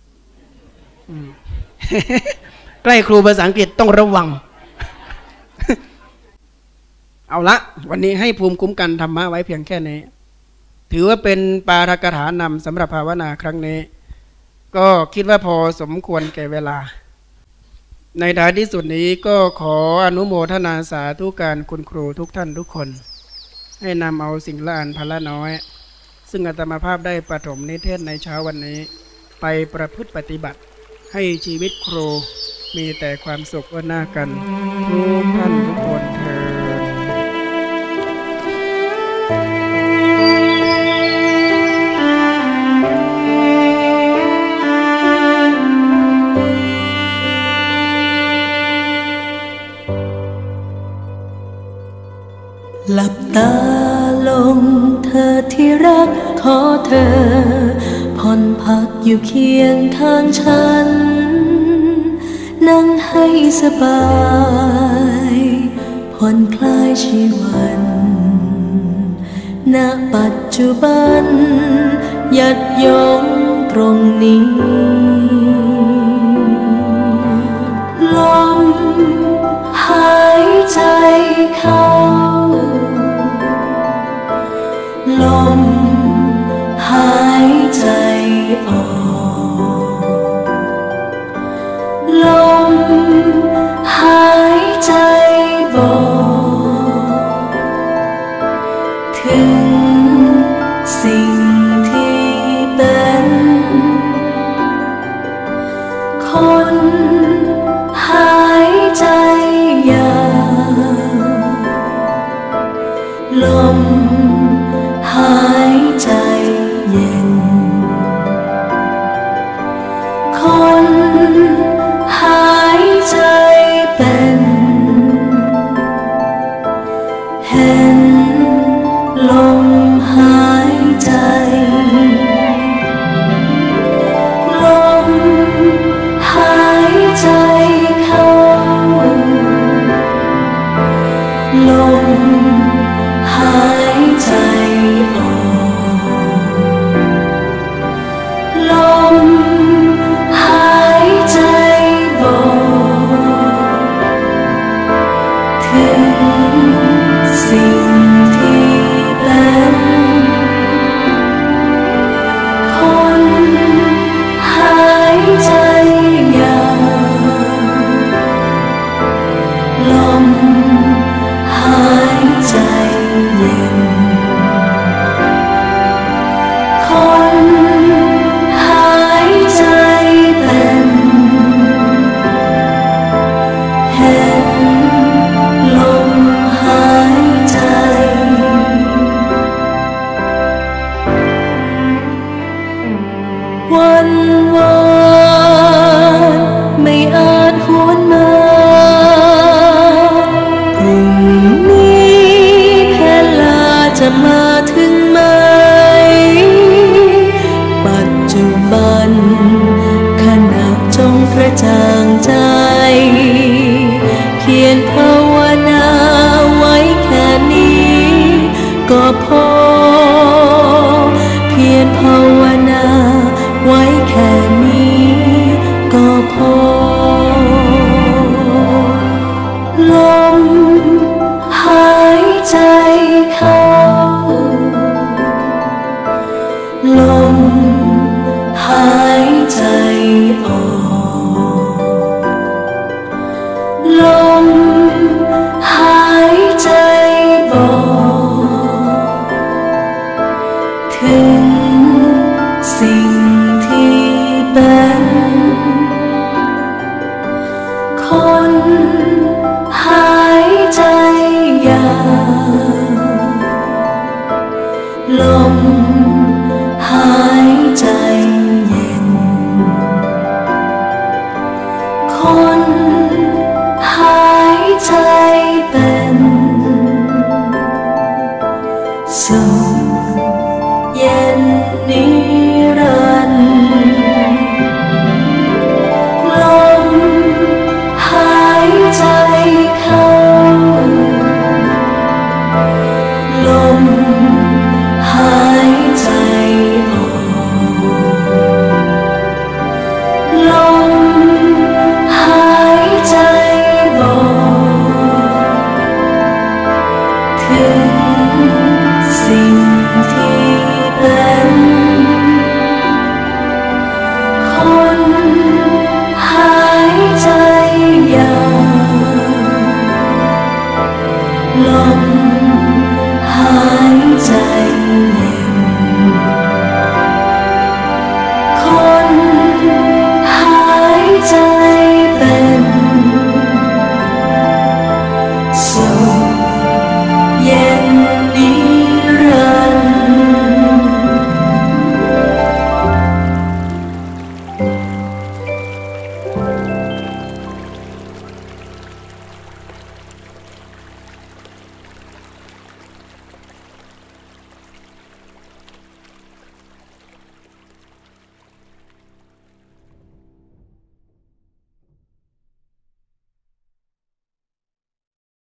ใกล้ครูภาษาอังกฤษต้องระวัง เอาละวันนี้ให้ภูมิคุ้มกันธรรมะไว้เพียงแค่นี้ถือว่าเป็นปาฐกถานำสำหรับภาวนาครั้งนี้ก็คิดว่าพอสมควรแก่เวลาในท้ายที่สุดนี้ก็ขออนุโมทนาสาธุการคุณครูทุกท่านทุกคนให้นำเอาสิ่งละอันพละน้อยซึ่งอาตมาภาพได้ประถมนิเทศในเช้าวันนี้ไปประพฤติปฏิบัติให้ชีวิตครูมีแต่ความสุขหน้ากันทุกท่านทุกคนเถิดหลับตาลงเธอที่รักขอเธอผ่อนพักอยู่เคียงข้างฉันนั่งให้สบายผ่อนคลายชีวันณปัจจุบันหยัดยงตรงนี้ลมหายใจเข้าลมหายใจออกลมหายใจบอกถึงสิ่งที่เป็นคนหายใจยาวลมหายใจเย็นคนหายใจเป็นเห็นลมหายใจลมหายใจเข้าลมหายใจออกลมหายใจบอกถึงสิ่งที่เป็นคนหายใจยาวลมหายใจเย็นคนหายใจเป็นเห็นลมหายใจวันวานไม่อาจหวนมาพรุ่งนี้แค่ลานาไว้แค่นี้ก็พอเพียรภาวนาไว้แค่นี้ก็พอล